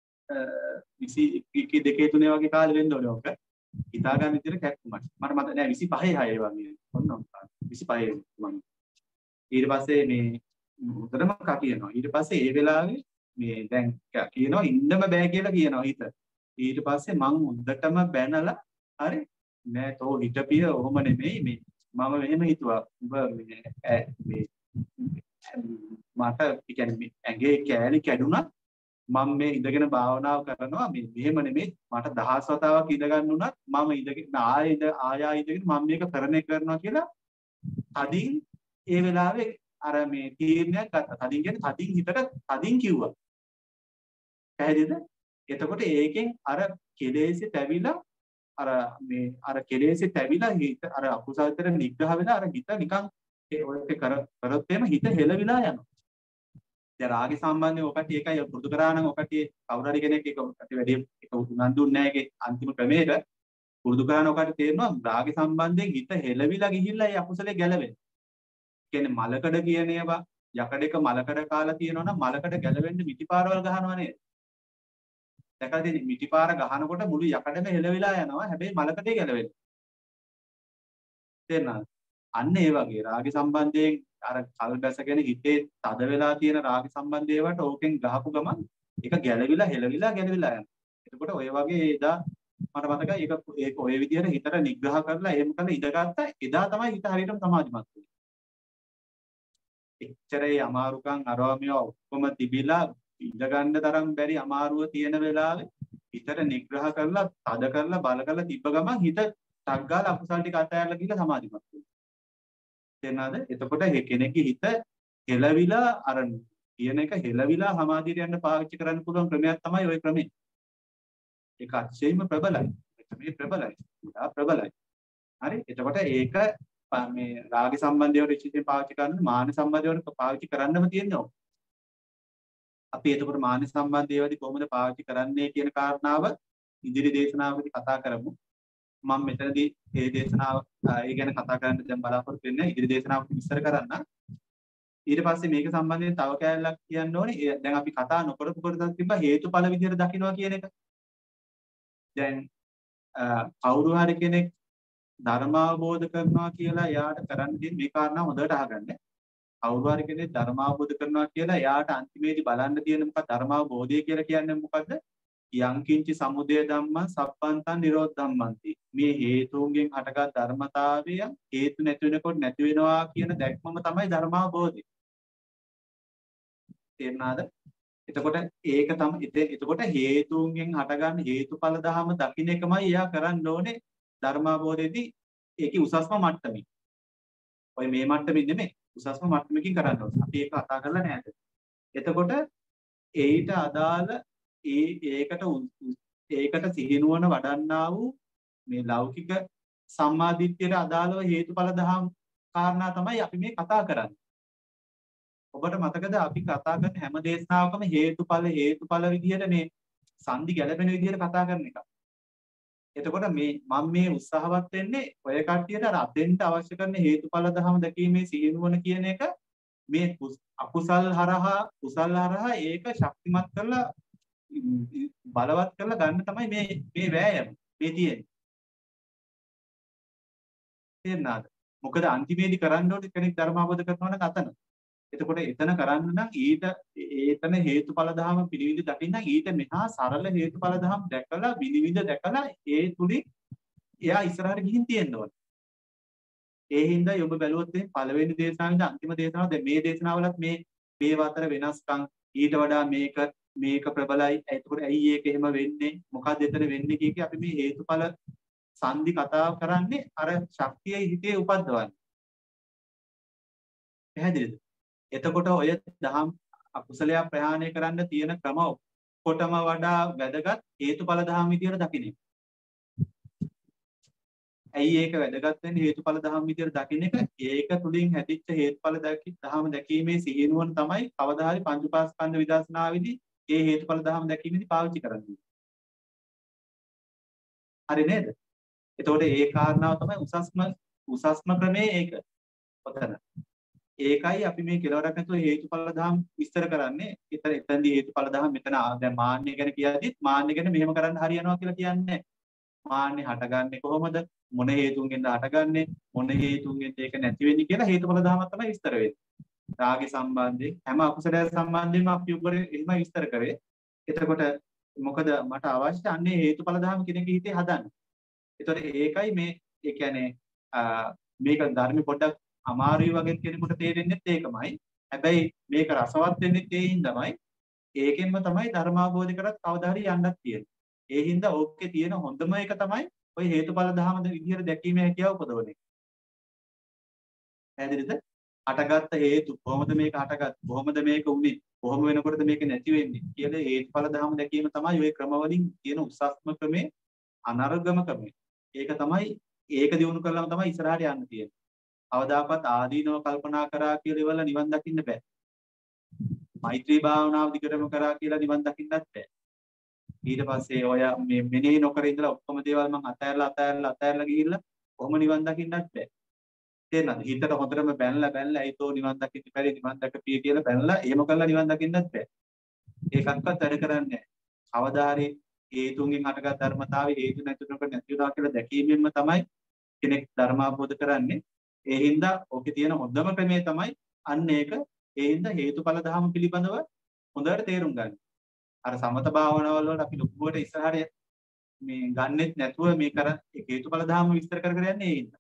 විසි දෙකේ තුනේ වගේ කාලෙ වෙන්න ඕනේ ඔක. හිතා ගන්න විදිහට කැක්කුමක්. මට මතක නෑ විසි පහේ හයේ වගේ. ඔන්න විසි පහේ මං. ඊට පස්සේ මේ උඩටම කකියනවා. ඊට පස්සේ ඒ වෙලාවේ මේ දැන් කියනවා ඉන්නම බෑ කියලා කියනවා හිත. ඊට පස්සේ මං උඩටම බැනලා හරි නෑ තෝ හිටපිය ඔහොම නෙමෙයි මේ මම මෙහෙම හිතුවා උඹ මේ මේ මට කියන්නේ ඇඟේ කෑලි කැඩුනත් මම මේ ඉඳගෙන භාවනාව කරනවා මේ මෙහෙම නෙමෙයි මට දහස් වතාවක් ඉඳ ගන්න උනත් මම ඉඳගෙන ආයෙ ඉඳ ආයා ඉඳගෙන මම මේක කරන එක කරනවා කියලා තදින් ඒ වෙලාවේ අර මේ තීරණයක් ගත්තා. තදින් කියන්නේ තදින් හිතට තදින් කිව්වා. පැහැදිලිද? එතකොට ඒකෙන් අර කෙලෙසි පැවිලා අර මේ අර කෙලෙසි පැවිලා හිත අර අකුසලතර නිග්‍රහ වෙලා අර හිත නිකන් ඒක කර කරොත් එම හිත හෙලවිලා යනවා. දැන් රාගය සම්බන්ධව ඔකට ඒකයි පුරුදු කරා නම් ඔකට කවුරු හරි කෙනෙක් ඒක ඔකට වැඩි ඒක උනන්දුන්නේ නැහැ ඒකේ අන්තිම ක්‍රමයට පුරුදු කරන ඔකට තේරෙනවා රාගය සම්බන්ධයෙන් හිත හෙලවිලා ගිහිල්ලා ඒ අකුසලේ ගැලවෙන්නේ. කියන්නේ මලකඩ කියන ඒවා යකඩේක මලකඩ කාලා තියෙනවා නම් මලකඩ ගැලවෙන්න මිටිපාරවල් ගහනවා නේද? දැකලා තියෙන මිටිපාර ගහනකොට මුළු යකඩම හෙලවිලා යනවා. හැබැයි මලකඩේ ගැලවෙන්නේ. තේරෙනවද? අන්න ඒ වගේ රාගය සම්බන්ධයෙන් අර කල් බැසගෙන හිතේ තද වෙලා තියෙන රාග සම්බන්ධ ඒවාට ඕකෙන් ගහපු ගමන් ඒක ගැලවිලා හෙලවිලා ගැලවිලා යනවා. එතකොට ඔය වගේ එදා මට මතකයි ඒක ඒක ඔය විදිහට හිතට නිග්‍රහ කරලා එහෙම කරලා ඉඳගත්තා. එදා තමයි හිත හරියටම සමාධිමත් වෙන්නේ. එච්චරේ අමාරුකම් අරවමිය ඔක්කොම තිබිලා ඉඳ ගන්න තරම් බැරි අමාරුව තියෙන වෙලාවේ හිතට නිග්‍රහ කරලා තද කරලා බල කරලා තිබ්බ ගමන් හිත ටක් ගාලා අකුසල් ටික අතහැරලා ගිහලා සමාධිමත් වෙනවා. තේරෙනවද? එතකොට කෙනෙක්ගේ හිත හෙලවිලා අර කියන එක හෙලවිලා සමාධියට යන්න පාවිච්චි කරන්න පුළුවන් ක්‍රමයක් තමයි ওই ක්‍රමය. ඒක අතිශයින්ම ප්‍රබලයි. මේ ප්‍රබලයි. පුරා ප්‍රබලයි. හරි? එතකොට ඒක මේ රාග සම්බන්ධව විශේෂයෙන් පාවිච්චි කරන්න මාන සම්බන්ධව පාවිච්චි කරන්නම තියෙනවා. අපි එතකොට මාන සම්බන්ධයේදී කොහොමද පාවිච්චි කරන්නේ කියන කාරණාව ඉදිරි දේශනාවකදී කතා කරමු. මම මෙතනදී මේ දේශනාව ඒ ගැන කතා කරන්න දැන් බලාපොරොත්තු වෙන්නේ ඉදිරි දේශනාවක විස්තර කරන්න. ඊට පස්සේ මේක සම්බන්ධයෙන් තව කැලලක් කියන්න ඕනේ. දැන් අපි කතා නොකරපු කොටසක් තිබ්බා හේතුඵල විදිහට දකින්නවා කියන එක. දැන් කවුරු හරි කෙනෙක් ධර්ම අවබෝධ කරනවා කියලා එයාට කරන්න තියෙන මේ කාරණා හොඳට අහගන්න. කවුරු හරි කෙනෙක් ධර්ම අවබෝධ කරනවා කියලා එයාට අන්තිමේදී බලන්න තියෙන මොකක්ද ධර්ම අවබෝධය කියලා කියන්නේ මොකද්ද? යංකින්චි සමුදය ධම්මං සබ්බන්තං නිරෝධ ධම්මන්ති. මේ හේතුන්ගෙන් හටගත් ධර්මතාවය හේතු නැති වෙනකොට නැති වෙනවා කියන දැක්මම තමයි ධර්ම අවබෝධය. තේරුණාද? එතකොට ඒක තමයි එතකොට හේතුන්ගෙන් හටගන්න හේතුඵල ධම දකින්න එකමයි එයා කරන්න ඕනේ ධර්ම අවබෝධයේදී ඒකේ උසස්ම මට්ටමින්. ඔය මේ මට්ටමින් නෙමෙයි උසස්ම මට්ටමකින් කරන්න ඕනේ. අපි ඒක කතා කරලා නැහැ. එතකොට ඒට අදාළ ඒ ඒකට ඒකට සිහිනුවන වඩන්නා වූ මේ ලෞකික සම්මාදිට්ඨියට අදාළව හේතුඵල දහම් කාරණා තමයි අපි මේ කතා කරන්නේ. ඔබට මතකද අපි කතා කරන හැම දේශනාවකම හේතුඵල හේතුඵල විදිහට මේ සංදි ගැලපෙන විදිහට කතා කරන එක. එතකොට මේ මම මේ උත්සාහවත් වෙන්නේ ඔය කට්ටියට අර අතෙන්ට අවශ්‍ය කරන හේතුඵල ධම දැකීමේ සිහිනුවන කියන එක මේ අකුසල් හරහා කුසල් හරහා ඒක ශක්තිමත් කරලා බලවත් කරලා ගන්න තමයි මේ මේ වෑයම මේ තියෙන්නේ. තේරුණාද? මොකද අන්තිමේදී කරන්න ඕනේ කෙනෙක් ධර්ම අවබෝධ කරනවා නම් අතන. එතකොට එතන කරන්න නම් ඊට ඒතන හේතුඵල ධම පිළිවිද දකින්න ඊට මෙහා සරල හේතුඵල ධම දැකලා විනිවිද දැකලා ඒ තුලින් එයා ඉස්සරහට ගිහින් තියෙන්න ඕනේ. ඒ හින්දා ඔබ බැලුවොත් මේ පළවෙනි දේශනාවෙන්ද අන්තිම දේශනාව දැන් මේ දේශනාවලත් මේ මේ අතර වෙනස්කම් ඊට වඩා මේක මේක ප්‍රබලයි. ඒකෝට ඇයි ඒක එහෙම වෙන්නේ? මොකක්ද එතන වෙන්නේ කිය අපි මේ හේතුඵල සංදි කතා කරන්නේ අර ශක්තිය හිතේ උපද්දවන්නේ. පැහැදිලිද? එතකොට ඔය දහම් අකුසලයා ප්‍රහාණය කරන්න තියෙන ක්‍රම ඔක්කොටම වඩා වැදගත් හේතුඵල දහම් විදියට දකින්න එක. ඇයි ඒක වැදගත් වෙන්නේ හේතුඵල දහම් විදියට දකින්න එක? ඒක තුලින් හැදිච්ච හේතුඵල දහම් දැකීමේ සිහිනුවන තමයි කවදා හරි පංච උපාස්කන්ධ විදර්ශනාවේදී ඒ හේතුඵල දහම් දැකීමේදී පාවිච්චි කරන්නේ. හරි නේද? එතකොට ඒ කාරණාව තමයි උසස්ම උසස්ම ක්‍රමයේ ඒක. ඔතන. ඒකයි අපි මේ කෙලවරක් නැතුව හේතුඵල දහම් විස්තර කරන්නේ. ඊතර එතනදී හේතුඵල දහම් මෙතන දැන් මාන්නය ගැන කියද්දිත් මාන්නය ගැන මෙහෙම කරන්න හරියනවා කියලා කියන්නේ මාන්නේ හටගන්නේ කොහොමද? මොන හේතුන්ගෙන්ද හටගන්නේ? මොන හේතුන්ගෙන්ද ඒක නැති වෙන්නේ කියලා හේතුඵල දහමක් තමයි විස්තර වෙන්නේ. රාගය සම්බන්ධයෙන් හැම අකුසලයක් සම්බන්ධයෙන්ම අපි උගර එහෙම විස්තර කරේ. එතකොට මොකද මට අවශ්‍ය අන්නේ හේතුඵල දහම කෙනෙක්ගේ හිතේ හදන්න. එතකොට ඒකයි මේ ඒ කියන්නේ මේක ධර්ම පොඩ්ඩක් අමාරුයි වගේ කෙනෙකුට තේරෙන්නේ ඒකමයි. හැබැයි මේක රසවත් වෙන්නේ ඒ හින්දාමයි. ඒකෙන්ම තමයි ධර්ම අවබෝධ කරත් කවදා හරි යන්නත් තියෙන්නේ. ඒ හින්දා ඕකේ තියෙන හොඳම එක තමයි ඔය හේතුඵල දහමද විදිහට දැකීමේ හැකියාව උපදවන එක. පැහැදිලිද? හටගත්ත හේතු කොහොමද මේක හටගත්තේ? කොහොමද මේක උනේ? කොහොම වෙනකොටද මේක නැති වෙන්නේ? කියලා හේතුඵල දහම දැකීම තමයි ඔය ක්‍රමවලින් තියෙන උසස්ම ක්‍රමේ අනර්ගම ක්‍රමේ. ඒක තමයි ඒක දිනු කරලාම තමයි ඉස්සරහට යන්න තියෙන්නේ. අවදාපත් ආදීනව කල්පනා කරා කියලා ඉවල නිවන් දකින්න බෑ. මෛත්‍රී භාවනාව දිගටම කරා කියලා නිවන් දකින්නත් බෑ. ඊට පස්සේ ඔය මේ මෙනෙහි නොකර ඉඳලා ඔක්කොම දේවල් මං අතහැරලා අතහැරලා අතහැරලා ගිහිල්ලා කොහොම නිවන් දකින්නත් බෑ. තේරෙනවද? හිතට හොඳටම බැනලා බැනලා ඒතෝ නිවන් දකින්න බැරි නිවන් දකපිය කියලා බැනලා එහෙම කළා නිවන් දකින්නත් බෑ. ඒකක්වත් වැඩ කරන්නේ නැහැ. කවදා හරි හේතුන්ගෙන් හටගත් ධර්මතාවය හේතු නැතුනකොට නැති වෙනවා කියලා දැකීමෙන්ම තමයි කෙනෙක් ධර්ම අවබෝධ කරන්නේ. ඒ හින්දා ඔකේ තියෙන හොඳම ක්‍රමය තමයි අන්න ඒක. ඒ හින්දා හේතුඵල ධර්ම පිළිබඳව හොඳට තේරුම් ගන්න. අර සමත භාවනාවල වල අපි ලොකුවට ඉස්සරහට මේ ගන්නෙත් නැතුව මේ කර හේතුඵල ධර්ම විස්තර කර කර යන්නේ ඒ හින්දා.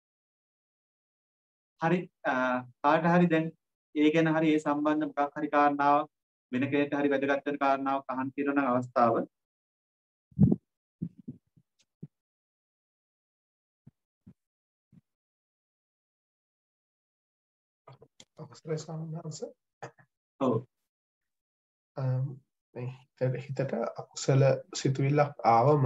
හරි කාට හරි දැන් ඒ ගැන හරි ඒ සම්බන්ධ මොකක් හරි කාරණාවක් වෙන කෙනෙක්ට හරි වැදගත් වෙන කාරණාවක් අහන්න තියෙන අවස්ථාව අවස්ථරේ සම්බන්ධස ඔව් මේ හිතට අකුසල සිතුවිල්ලක් ආවම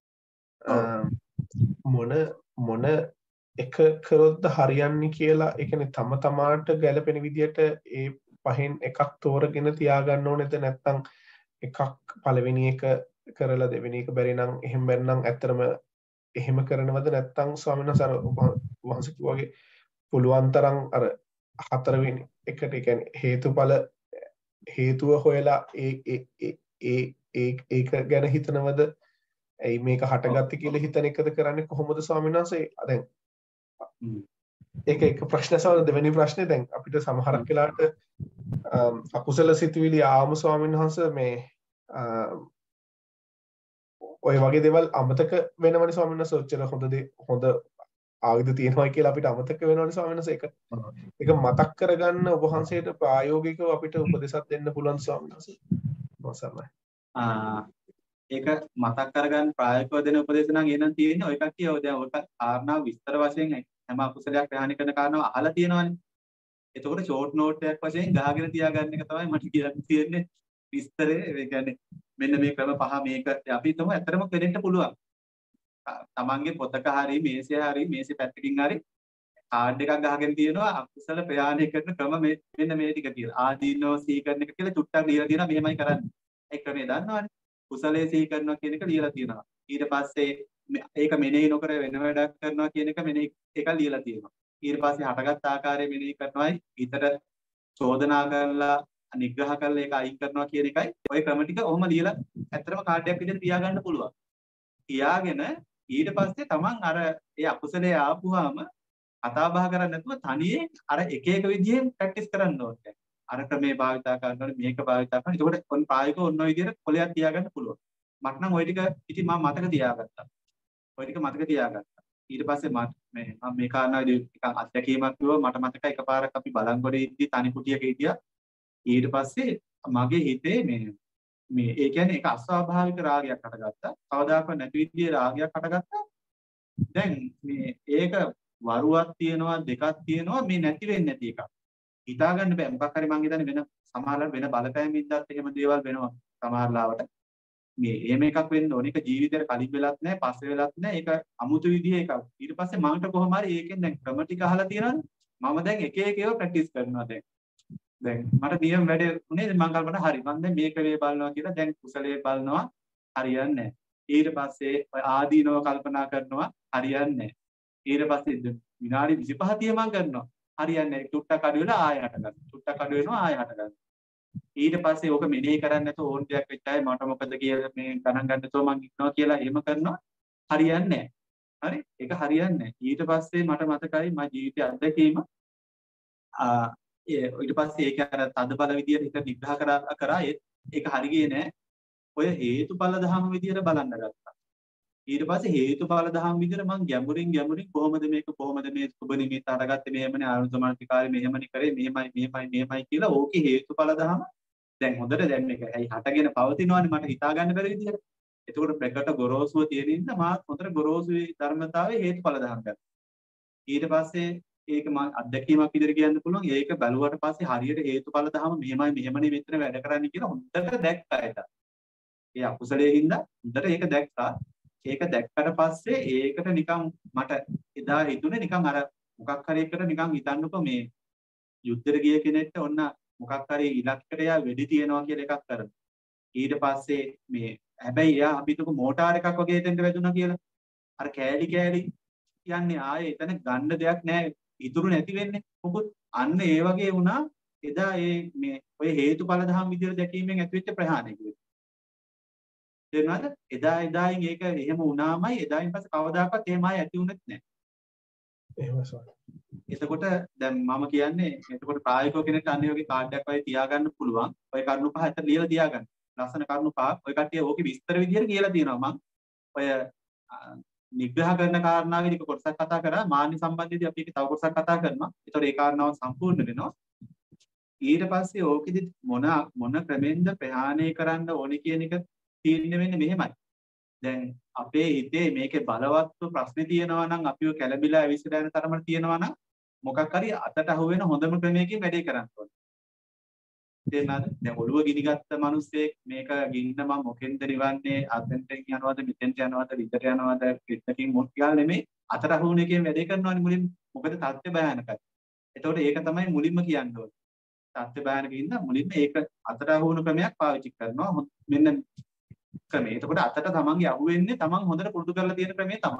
මොන මොන එක කරොත්ද හරියන්නේ කියලා ඒ කියන්නේ තම තමාට ගැළපෙන විදියට ඒ පහෙන් එකක් තෝරගෙන තියාගන්න ඕනේද නැත්නම් එකක් පළවෙනි එක කරලා දෙවෙනි එක බැරි නම් එහෙම බැරි නම් ඇත්තටම එහෙම කරනවද නැත්නම් ස්වාමීන් වහන්සේ වහන්සේ කිව්වාගේ පුළුවන් තරම් අර හතරවෙනි එකට ඒ කියන්නේ හේතුඵල හේතුව හොයලා ඒ ඒ ඒ ඒක ගැන හිතනවද ඇයි මේක හටගත්තේ කියලා හිතන එකද කරන්නේ කොහොමද ස්වාමීන් වහන්සේ දැන් ඒක එක ප්‍රශ්න සමහර දෙවෙනි ප්‍රශ්නේ දැන් අපිට සමහරක් වෙලාවට අකුසල සිතුවිලි ආවම ස්වාමීන් වහන්සේ මේ ඔය වගේ දේවල් අමතක වෙනවනේ ස්වාමීන් වහන්සේ ඔච්චර හොඳ හොඳ ආයුධ තියෙනවා කියලා අපිට අමතක වෙනවනේ ස්වාමීන් වහන්සේ ඒක ඒක මතක් කරගන්න ඔබ වහන්සේට ප්‍රායෝගිකව අපිට උපදෙසක් දෙන්න පුළුවන් ස්වාමීන් වහන්සේ මොසමයි ආ ඒක මතක් කරගන්න ප්‍රායෝගිකව දෙන උපදේශ නම් එනන් තියෙන්නේ ඔය කට්ටිය ඔය දැන් ඔය කාරණා විස්තර වශයෙන් හැම අකුසලයක් ප්‍රහාණය කරන කාරණාව අහලා තියෙනවනේ. එතකොට ෂෝට් නෝට් එකක් වශයෙන් ගහගෙන තියාගන්න එක තමයි මට කියන්න තියෙන්නේ විස්තරේ. ඒ කියන්නේ මෙන්න මේ ක්‍රම පහ මේක අපි හිතමු ඇත්තටම කෙනෙක්ට පුළුවන්. තමන්ගේ පොතක හරි මේසේ හරි මේසේ පැත්තකින් හරි කාඩ් එකක් ගහගෙන තියෙනවා අකුසල ප්‍රහාණය කරන ක්‍රම මෙන්න මේ ටික කියලා. ආදීනෝ සිහි කරන එක කියලා චුට්ටක් ලියලා තියෙනවා මෙහෙමයි කරන්නේ. ඒ ක්‍රමය දන්නවනේ. කුසලයේ සිහි කරනවා කියන එක ලියලා තියෙනවා. ඊට පස්සේ ඒක මෙනෙහි නොකර වෙන වැඩක් කරනවා කියන එක මෙනෙහි එක ලියලා තියෙනවා. ඊට පස්සේ හටගත් ආකාරය මෙනෙහි කරනවායි හිතට චෝදනා කරලා නිග්‍රහ කරලා ඒක අයින් කරනවා කියන එකයි ওই ක්‍රම ටික ඔහොම ලියලා ඇත්තටම කාඩ් එකක් විදිහට තියාගන්න පුළුවන්. තියාගෙන ඊට පස්සේ තමන් අර ඒ අකුසලයේ ආපුවාම කතා බහ කරන්නේ නැතුව තනියෙන් අර එක එක විදිහෙන් ප්‍රැක්ටිස් කරන්න ඕනේ. අර ක්‍රමේ භාවිතා කරනකොට මේක භාවිතා කරනවා. ඒකෝට ඔන් ප්‍රායෝගිකව ඔන්න ඔය විදිහට කොලයක් තියාගන්න පුළුවන්. මට නම් ওই ටික ඉතින් මම මතක තියාගත්තා. ওই ටික මතක තියාගත්තා. ඊට පස්සේ මම මේ මම මේ කාරණාවේදී ටිකක් අත්දැකීමක් කිව්වා. මට මතකයි එකපාරක් අපි බලංගොඩේ ඉද්දි තනි කුටියක හිටියා. ඊට පස්සේ මගේ හිතේ මේ මේ ඒ කියන්නේ ඒක අස්වාභාවික රාගයක් හටගත්තා. කවදාකවත් නැති විදිහේ රාගයක් හටගත්තා. දැන් මේ ඒක වරුවක් තියෙනවා දෙකක් තියෙනවා මේ නැති වෙන්නේ නැති එකක්. හිතා ගන්න බෑ. මොකක් හරි මං හිතන්නේ වෙන සමහරවල් වෙන බලපෑම් ඉදත් එහෙම දේවල් වෙනවා සමහරලාවට. මේ එහෙම එකක් වෙන්න ඕනේ. ඒක ජීවිතේට කලින් වෙලත් නැහැ, පස්සේ වෙලත් නැහැ. ඒක අමුතු විදිහේ එකක්. ඊට පස්සේ මන්ට කොහොම හරි ඒකෙන් දැන් ක්‍රම ටික අහලා තියෙනවනේ. මම දැන් එක එක ඒවා ප්‍රැක්ටිස් කරනවා දැන්. දැන් මට නියම වැඩේ උනේ මං කල්පනා හරි. මං දැන් මේක වේ බලනවා කියලා දැන් කුසලයේ බලනවා හරියන්නේ නැහැ. ඊට පස්සේ ආදීනව කල්පනා කරනවා හරියන්නේ නැහැ. ඊට පස්සේ විනාඩි විසිපහ තිය මං කරනවා. හරියන්නේ නැහැ. චුට්ටක් අඩු වෙලා ආයෙ හට ගන්නවා. චුට්ටක් අඩු වෙනවා ආයෙ හට ගන්නවා. ඊට පස්සේ ඕක මෙනෙහි කරන්නේ නැතුව ඕන දෙයක් වෙච්ච අය මට මොකද කියලා මේ ගණන් ගන්න නැතුව මං ඉන්නවා කියලා එහෙම කරනවා. හරියන්නේ නැහැ. හරි? ඒක හරියන්නේ නැහැ. ඊට පස්සේ මට මතකයි මගේ ජීවිතයේ අත්දැකීම ආ ඊට පස්සේ ඒක අර තදබල විදියට හිත නිග්‍රහ කරා කරා ඒක හරි ගියේ නැහැ. ඔය හේතුඵල ධර්ම විදියට බලන්න ගත්තා. ඊට පස්සේ හේතුඵල ධර්ම විදියට මම ගැඹුරින් ගැඹුරින් කොහොමද මේක කොහොමද මේ සුබ නිමිත්ත අරගත්තේ මෙහෙමනේ ආයුධමාර්ථිකාරේ මෙහෙමනේ කරේ මෙහෙමයි මෙහෙමයි මෙහෙමයි කියලා ඕකේ හේතුඵල ධර්ම දැන් හොඳට දැන් මේක ඇයි හටගෙන පවතිනවනේ මට හිතා ගන්න බැරි විදියට. එතකොට ප්‍රකට ගොරෝසුව තියෙන ඉන්න මාත් හොඳට ගොරෝසුවේ ධර්මතාවයේ හේතුඵල ධර්ම ගත්තා. ඊට පස්සේ ඒක මම අත්දැකීමක් විදිහට කියන්න පුළුවන්. ඒක බැලුවට පස්සේ හරියට හේතුඵල ධර්ම මෙහෙමයි මෙහෙමනේ මෙතන වැඩ කරන්නේ කියලා හොඳට දැක්කා ඒක. ඒ අකුසලයේ හින්දා හොඳට ඒක දැක්කා. ඒක දැක්කට පස්සේ ඒකට නිකන් මට එදා හිතුනේ නිකන් අර මොකක් හරි එකට නිකන් හිතන්නකො මේ යුද්ධෙට ගිය කෙනෙක්ට ඔන්න මොකක් හරි ඉලක්කයට යා වෙඩි තියනවා කියලා එකක් කරනවා. ඊට පස්සේ මේ හැබැයි එයා අපි හිතමු මෝටාර් එකක් වගේ එතෙන්ට වැදුනා කියලා. අර කෑලි කෑලි කියන්නේ ආයේ එතන ගන්න දෙයක් නැහැ. ඉතුරු නැති වෙන්නේ. මොකද අන්න ඒ වගේ වුණා එදා ඒ මේ ඔය හේතුඵල ධම් විදිහට දැකීමෙන් ඇතිවෙච්ච ප්‍රහාණය කියලා. තේරුණාද? එදා එදායින් ඒක එහෙම වුණාමයි එදායින් පස්සේ කවදාකවත් එහෙම ආයෙ ඇති වුණෙත් නැහැ. එහෙම සෝයි. එතකොට දැන් මම කියන්නේ එතකොට ප්‍රායෝගික කෙනෙක්ට අන්න වගේ කාඩ් එකක් වගේ තියාගන්න පුළුවන්. ඔය කරුණු පහ ඇත්තට ලියලා තියාගන්න. ලස්සන කරුණු පහක් ඔය කට්ටිය ඕකේ විස්තර විදිහට කියලා තියෙනවා මම. ඔය නිග්‍රහ කරන කාරණාවේදී කොටසක් කතා කරා මාන්නි සම්බන්ධයේදී අපි ඒක තව කොටසක් කතා කරනවා. ඒතකොට ඒ කාරණාව සම්පූර්ණ වෙනවා. ඊට පස්සේ ඕකෙදි මොන මොන ක්‍රමෙන්ද ප්‍රහාණය කරන්න ඕනේ කියන එක තීරණය වෙන්නේ මෙහෙමයි. දැන් අපේ හිතේ මේකේ බලවත්ව ප්‍රශ්නේ තියෙනවා නම් අපිව කැළඹිලා ඇවිස්සලා යන තරමට තියෙනවා නම් මොකක් හරි අතට අහු වෙන හොඳම ක්‍රමයකින් වැඩේ කරන්න ඕනේ. තේරුණාද? දැන් ඔළුව ගිනිගත්ත මිනිස්සෙක් මේක ගින්න මම මොකෙන්ද නිවන්නේ අතෙන්ටෙන් යනවද මෙතෙන්ට යනවද විතර යනවද පිටකින් මොක් කියලා නෙමෙයි අතට අහු වෙන එකෙන් වැඩේ කරනවානේ මුලින්. මොකද තත්ත්ව භයානකයි. එතකොට ඒක තමයි මුලින්ම කියන්න ඕනේ. තත්ත්ව භයානක ඉන්න මුලින්ම ඒක අතට අහු වෙන ක්‍රමයක් පාවිච්චි කරනවා. මෙන්න ක්‍රමය. එතකොට අතට තමන්ගේ අහු වෙන්නේ තමන් හොඳට පුරුදු කරලා තියෙන ක්‍රමය තමයි.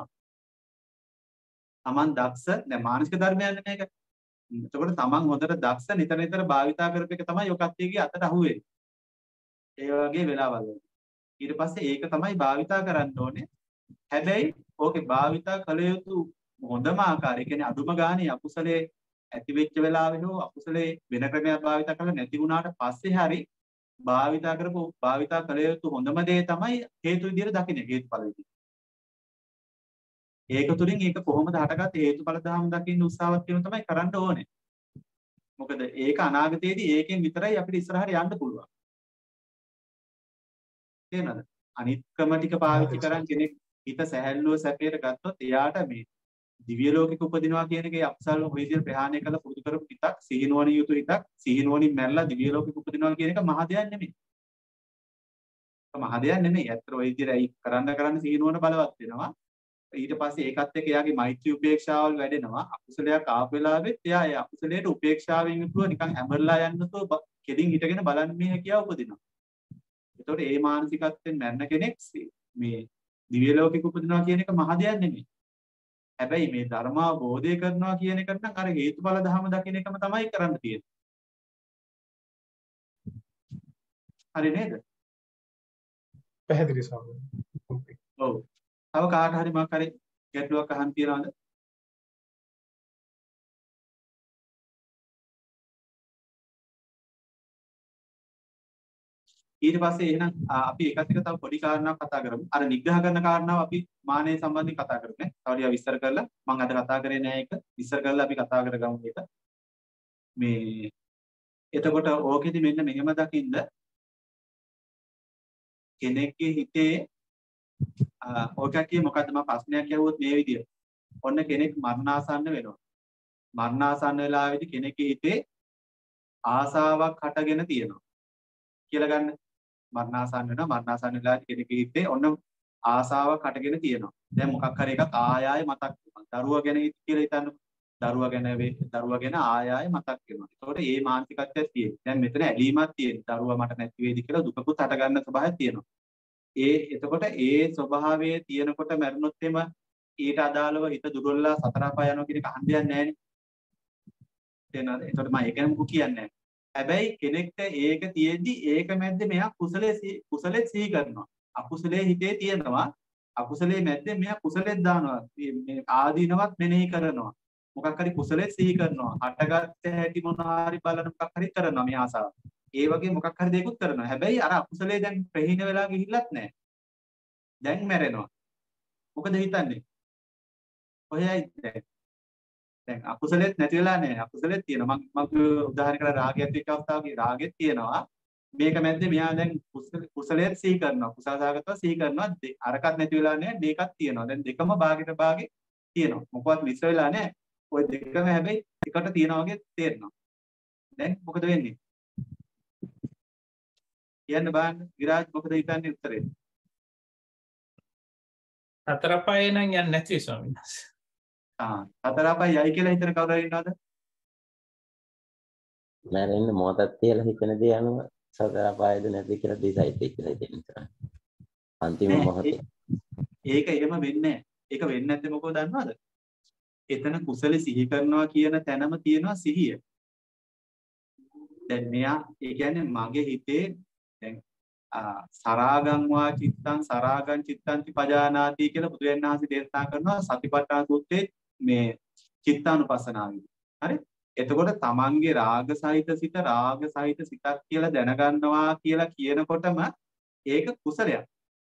තමන් දක්ෂ දැන් මානසික ධර්මයන්නේ මේක. එතකොට තමන් හොඳට දක්ෂ නිතර නිතර භාවිතා කරපු එක තමයි ඔය කට්ටියගේ අතට අහු වෙන්නේ. ඒ වගේ වෙලාවල් වල. ඊට පස්සේ ඒක තමයි භාවිතා කරන්න ඕනේ. හැබැයි ඕකේ භාවිතා කළ යුතු හොඳම ආකාරය කියන්නේ අදුම ගානේ අකුසලයේ ඇති වෙච්ච වෙලාවෙ හෝ අකුසලයේ වෙන ක්‍රමයක් භාවිතා කරලා නැති වුණාට පස්සේ හරි භාවිතා කරපු භාවිතා කළ යුතු හොඳම දේ තමයි හේතු විදියට දකින්නේ හේතුඵල විදියට. ඒක තුලින් ඒක කොහොමද හටගත්තේ හේතුඵල ධර්ම දකින්න උත්සාහවත් වීම තමයි කරන්න ඕනේ. මොකද ඒක අනාගතයේදී ඒකෙන් විතරයි අපිට ඉස්සරහට යන්න පුළුවන්. තේරෙනවද? අනිත් ක්‍රම ටික පාවිච්චි කරන් කෙනෙක් හිත සැහැල්ලුව සැපයට ගත්තොත් එයාට මේ දිව්‍ය ලෝකෙක උපදිනවා කියන එකේ අපසල් ඔය විදිහට ප්‍රහාණය කළ පුරුදු කරපු හිතක් සිහිනුවණ යුතු හිතක් සිහිනුවණින් මැරලා දිව්‍ය ලෝකෙක උපදිනවා කියන එක මහ දෙයක් නෙමෙයි. මහ දෙයක් නෙමෙයි. ඇත්තට ඔය විදිහට කරන්න කරන්න සිහිනුවණ බලවත් වෙනවා. ඊට පස්සේ ඒකත් එක්ක එයාගේ මෛත්‍රී උපේක්ෂාවල් වැඩෙනවා. අකුසලයක් ආපු වෙලාවෙත් එයා ඒ අකුසලයට උපේක්ෂාවෙන් යුතුව නිකන් හැමරලා යන්නතෝ කෙලින් හිටගෙන බලන්නේ හැකියාව උපදිනවා. එතකොට ඒ මානසිකත්වයෙන් මැරෙන කෙනෙක් මේ දිව්‍ය ලෝකෙක උපදිනවා කියන එක මහ දෙයක් නෙමෙයි. හැබැයි මේ ධර්මාවබෝධය කරනවා කියන එකට නම් අර හේතුඵල ධම දකින්න එකම තමයි කරන්න තියෙන්නේ. හරි නේද? පැහැදිලි සාමයි. ඔව්. තව කාට හරි මොකක් හරි ගැටලුවක් අහන්න තියනවද? ඊට පස්සේ එහෙනම් අපි එකත් එක තව පොඩි කාරණාවක් කතා කරමු. අර නිග්‍රහ කරන කාරණාව අපි මානෙ සම්බන්ධයෙන් කතා කරමු නේ. තව ටිකක් විස්තර කරලා මම අද කතා කරේ නෑ ඒක. විස්තර කරලා අපි කතා කරගමු ඒක. මේ එතකොට ඕකෙදි මෙන්න මෙහෙම දකින්න කෙනෙක්ගේ හිතේ ඔය කට්ටිය මොකද්ද මම ප්‍රශ්නයක් අහුවොත් මේ විදියට. ඔන්න කෙනෙක් මරණාසන්න වෙනවා. මරණාසන්න වෙලාවේදී කෙනෙක්ගේ හිතේ ආසාවක් හටගෙන තියෙනවා. කියලා ගන්න. මරණාසන්න වෙනවා මරණාසන්න වෙලාවේදී කෙනෙක්ගේ හිතේ ඔන්න ආසාවක් හටගෙන තියෙනවා. දැන් මොකක් හරි එකක් ආය ආය මතක් වෙනවා. දරුවා ගැන කියලා හිතන්න. දරුවා ගැන දරුවා ගැන ආය ආය මතක් වෙනවා. ඒතකොට මේ මානසිකත්වයක් තියෙනවා. දැන් මෙතන ඇලීමක් තියෙනවා. දරුවා මට නැති වෙයිද කියලා දුකකුත් හට ගන්න ස්වභාවයක් තියෙනවා. ඒ එතකොට ඒ ස්වභාවයේ තියෙනකොට මරණොත් එම ඊට අදාළව හිත දුර්වලලා සතර අපාය යනවා කියන එක අහන්න දෙයක් නැහැ නේ. තේරෙනවද? එතකොට මම ඒක නම් කියන්නේ නැහැ. හැබැයි කෙනෙක්ට ඒක තියෙද්දි ඒක මැද්දේ මෙයා කුසලයේ කුසලයේ සිහි කරනවා. අකුසලයේ හිතේ තියෙනවා. අකුසලයේ මැද්දේ මෙයා කුසලයේ දානවා. මේ ආදීනවත් මෙනෙහි කරනවා. මොකක් හරි කුසලයේ සිහි කරනවා. හටගත්ත හැටි මොනවා හරි බලන මොකක් හරි කරනවා මේ ආසාව. ඒ වගේ මොකක් හරි දෙයක්ත් කරනවා. හැබැයි අර අකුසලයේ දැන් ප්‍රහීන වෙලා ගිහිල්ලත් නැහැ. දැන් මැරෙනවා. මොකද හිතන්නේ? කොහේයි දැන්? දැන් අකුසලෙත් නැති වෙලා නැහැ. අකුසලෙත් තියෙනවා. මම මම උදාහරණ කරලා රාගයත් එක්ක අවස්ථාවකදී රාගෙත් තියෙනවා. මේක මැද්දේ මෙයා දැන් කුසලෙත් සිහි කරනවා. කුසලසාගතව සිහි කරනවා. අරකට නැති වෙලා නැහැ. මේකත් තියෙනවා. දැන් දෙකම භාගයට භාගේ තියෙනවා. මොකවත් මිශ්‍ර වෙලා නැහැ. ওই දෙකම හැබැයි එකට තියෙනවා වගේ තේරෙනවා. දැන් මොකද වෙන්නේ? කියන්න බලන්න. විරාජ් මොකද හිතන්නේ උත්තරේ? හතර පහේ නම් යන්නේ නැති ස්වාමීන් වහන්සේ. ආ හතර පහේ යයි කියලා හිතන කවුරු හරි ඉන්නවද? මැරෙන්න මොහොතක් තියලා හිතන දේ අනුව සතර පහේද නැති කියලා ඩිසයිඩ් කියලා හිතෙනවා. අන්තිම මොහොතේ. ඒක එහෙම වෙන්නේ නැහැ. ඒක වෙන්නේ නැත්තේ මොකද දන්නවද? එතන කුසල සිහි කරනවා කියන තැනම තියෙනවා සිහිය. දැන් මෙයා ඒ කියන්නේ මගේ හිතේ දැන් සරාගං වා චිත්තං සරාගං චිත්තං පජානාති කියලා බුදුන් වහන්සේ දේශනා කරනවා සතිපට්ඨාන සූත්‍රයේ මේ චිත්තානුපස්සනාවේදී. හරි? එතකොට තමන්ගේ රාග සහිත සිත රාග සහිත සිතක් කියලා දැනගන්නවා කියලා කියනකොටම ඒක කුසලයක්.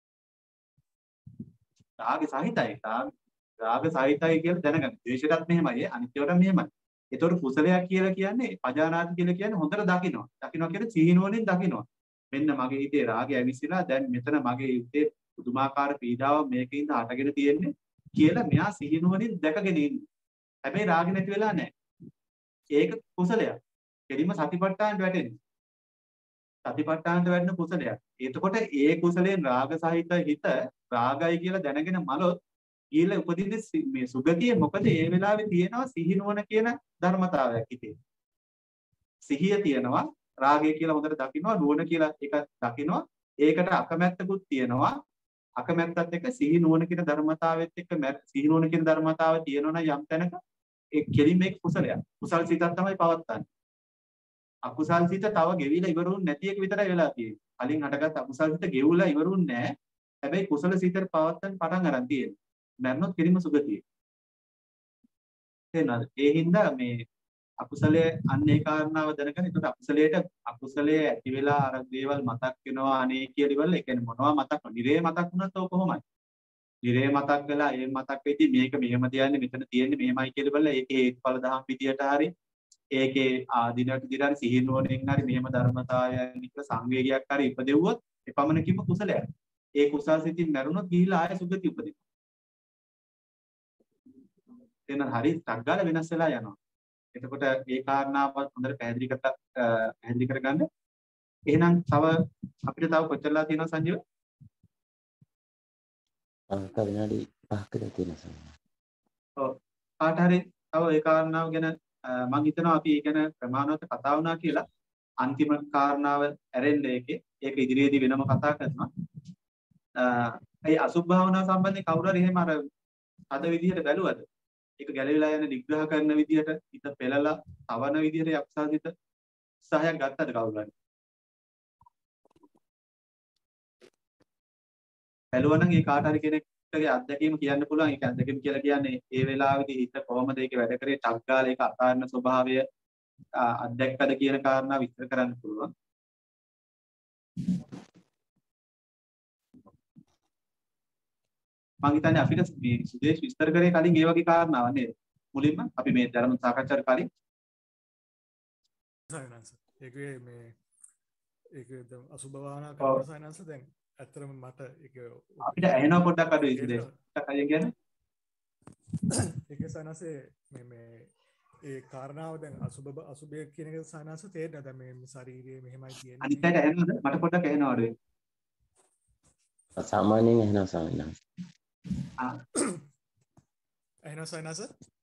රාග සහිතයි. රාග සහිතයි කියලා දැනගන්න. ද්වේෂයටත් මෙහෙමයි. අනිත්‍යවටත් මෙහෙමයි. ඒතකොට කුසලයක් කියලා කියන්නේ පජානාති කියලා කියන්නේ හොඳට දකිනවා. දකිනවා කියන්නේ සිහිනුවණින් දකිනවා. මෙන්න මගේ හිතේ රාගය ඇවිස්සලා දැන් මෙතන මගේ හිතේ පුදුමාකාර පීඩාවක් මේකින්ද හටගෙන තියෙන්නේ කියලා මෙයා සිහිනුවණින් දැකගෙන ඉන්නේ. හැබැයි රාගය නැති වෙලා නැහැ. ඒක කුසලයක්. කෙලින්ම සතිපට්ඨානට වැටෙන්නේ. සතිපට්ඨානට වැටෙන කුසලයක්. එතකොට ඒ කුසලයෙන් රාග සහිත හිත රාගයි කියලා දැනගෙන මලොත් ඊළ උපදින්නේ මේ සුගතිය. මොකද ඒ වෙලාවේ තියෙනවා සිහිනුවණ කියන ධර්මතාවයක් හිතේ. සිහිය තියෙනවා රාගය කියලා හොඳට දකින්නවා නුවණ කියලා එක දකින්නවා ඒකට අකමැත්තකුත් තියෙනවා අකමැත්තත් එක්ක සිහි නුවණ කියන ධර්මතාවෙත් එක්ක සිහි නුවණ කියන ධර්මතාවය තියෙනවා නම් යම් තැනක ඒ කෙලින්ම එක් කුසලයක් කුසල් සිතක් තමයි පවත්තන්නේ අකුසල් සිත තව ගෙවිලා ඉවරුන් නැති එක විතරයි වෙලා තියෙන්නේ කලින් හටගත් අකුසල් සිත ගෙවුලා ඉවරුන් නැහැ හැබැයි කුසල සිතට පවත්තන්න පටන් අරන් තියෙන්නේ මරණොත් කෙලින්ම සුගතිය තේනවාද ඒ හින්දා මේ අකුසලයේ අන්නේ කාරණාව දැනගෙන ඒකට අකුසලයට අකුසලයේ ඇති වෙලා අර දේවල් මතක් වෙනවා අනේ කියලා ඒ කියන්නේ මොනවා මතක් නිරේ මතක් වුණත් ඔය කොහොමයි නිරේ මතක් වෙලා ඒ මතක් වෙති මේක මෙහෙම තියන්නේ මෙතන තියෙන්නේ මෙහෙමයි කියලා බලලා ඒකේ හේතුඵල දහම් පිටියට හරි ඒකේ ආදීනට දිරාරි සිහිනුවණෙන් හරි මෙහෙම ධර්මතාවයන් එක සංවේගයක් හරි ඉපදෙව්වොත් එපමණකින්ම කුසලයක් ඒ කුසල් සිතින් මරුණොත් ගිහිලා ආය සුගති උපදිනවා එතන හරි ටග්ගාල වෙනස් වෙලා යනවා එතකොට ඒ කාරණාව හොඳට පැහැදිලි කරලා පැහැදිලි කරගන්න. එහෙනම් තව අපිට තව කොච්චරලා තියෙනවද සංජීව? අංක විනාඩි පහක තියෙන සමහර. ඔව්. කාට හරි තව ඒ කාරණාව ගැන මම හිතනවා අපි ඒ ගැන ප්‍රමාණවත් කතා වුණා කියලා. අන්තිම කාරණාව ඇරෙන්න ඒකේ ඒක ඉදිරියේදී වෙනම කතා කරනවා. ඒ අසුභ භාවනාව සම්බන්ධයෙන් කවුරු හරි එහෙම අර අද විදිහට බැලුවද? ඒක ගැලවිලා යන නිග්‍රහ කරන විදිහට හිත පෙළලා තවන විදිහට යක්ෂාසිත උත්සාහයක් ගත්තද කවුරු හරි? බැලුවා නම් ඒ කාට හරි කෙනෙක්ගේ අත්දැකීම කියන්න පුළුවන්. ඒක අත්දැකීම කියලා කියන්නේ ඒ වෙලාවේදී හිත කොහොමද ඒක වැඩ කරේ ටක් ගාලා ඒක අතාරන ස්වභාවය අත්දැක්කද කියන කාරණා විස්තර කරන්න පුළුවන්. මම හිතන්නේ අපිට මේ සුදේශ විස්තර කරේ කලින් ඒ වගේ කාරණාවක් නේද? මුලින්ම අපි මේ ධර්ම සාකච්ඡාවට කලින් සයනන්ස ඒකේ මේ ඒක අසුභ භාවනා කරන සයනන්ස දැන් ඇත්තටම මට ඒක අපිට ඇහෙනවා පොඩ්ඩක් අඩුයි සුදේශ. පොඩ්ඩක් අයියෙන් කියන්නේ. ඒක සයනන්සේ මේ මේ ඒ කාරණාව දැන් අසුභ අසුභය කියන එක සයනන්ස තේරෙනවද දැන් මේ ශාරීරියේ මෙහෙමයි කියන්නේ. අනිත් පැයට ඇහෙනවද? මට පොඩ්ඩක් ඇහෙනවා අඩුයි. සාමාන්‍යයෙන් ඇහෙනවා සාමාන්‍යයෙන්. එහෙනම් සයනස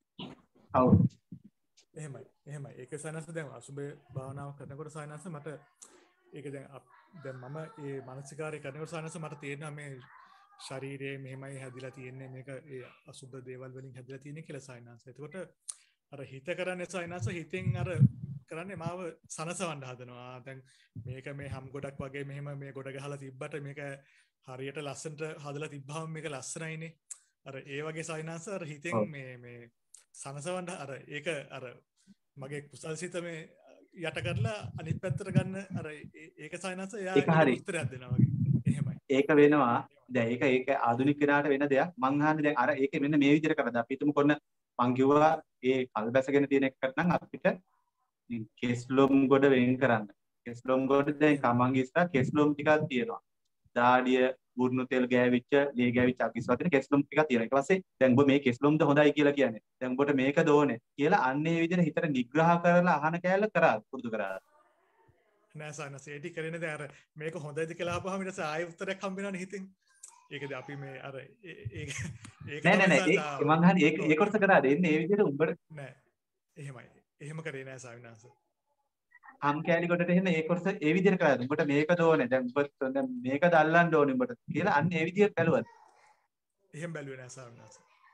ඔව් එහෙමයි එහෙමයි ඒක සයනස දැන් අසුබේ භාවනාව කරනකොට සයනස මට ඒක දැන් දැන් මම ඒ මානසිකාරය කරනකොට සයනස මට තේරෙනවා මේ ශරීරයේ මෙහෙමයි හැදිලා තියෙන්නේ මේක ඒ අසුබ දේවල් වලින් හැදිලා තියෙන්නේ කියලා සයනස. එතකොට අර හිත කරන්නේ සයනස හිතෙන් අර කරන්නේ මාව සනසවන්න හදනවා. දැන් මේක මේ හම් ගොඩක් වගේ මෙහෙම මේ ගොඩ ගහලා තිබ්බට මේක හරියට ලස්සනට හදලා තිබ්බහම මේක ලස්සනයිනේ. අර ඒ වගේ සයනස අර හිතෙන් මේ මේ සනසවන්න අර ඒක අර මගේ කුසල්සිත මේ යට කරලා අනිත් පැත්තට ගන්න අර ඒක සයනස එයා උත්තරයක් දෙනවා වගේ. එහෙමයි. ඒක වෙනවා. දැන් ඒක ඒක ආධුනික කෙනාට වෙන දෙයක්. මං අහන්නේ දැන් අර ඒක මෙන්න මේ විදිහට කරද අපි හිතමු කොන්න මං කිව්වා ඒ කල්බැසගෙන තියෙන එකට නම් අපිට කෙස්ලොම් ගොඩ වෙන් කරන්න. කෙස්ලොම් ගොඩ දැන් කමංගි ඉස්සර කෙස්ලොම් ටිකක් තියෙනවා. දාඩිය බුරුණු තෙල් ගෑවිච්ච ලේ ගෑවිච්ච අකිස් වදින කෙස්ලොම් ටිකක් තියෙනවා. ඊට පස්සේ දැන් ඔබ මේ කෙස්ලොම්ද හොඳයි කියලා කියන්නේ. දැන් ඔබට මේකද ඕනේ කියලා අන්න ඒ විදිහට හිතට නිග්‍රහ කරලා අහන කෑල්ල කරා පුරුදු කරා. නෑ සයනස ඒටි කරන්නේ දැන් අර මේක හොඳයිද කියලා අහපුවාම ඊට පස්සේ ආයෙ උත්තරයක් හම්බ වෙනවනේ හිතෙන්. ඒකද අපි මේ අර ඒක ඒක නෑ නෑ නෑ ඒක මං අහන්නේ ඒක ඒ කොටස කරාද එන්නේ ඒ විදිහට උඹට නෑ එහෙමයි එහෙම කරේ නෑ සාවිනාස අම් කෑලි කොටට එහෙම ඒ කොටස ඒ විදිහට කරාද උඹට මේකද ඕනේ දැන් උඹට දැන් මේකද අල්ලන්න ඕනේ උඹට කියලා අන්න ඒ විදිහට බැලුවද එහෙම බැලුවේ නෑ සාවිනාස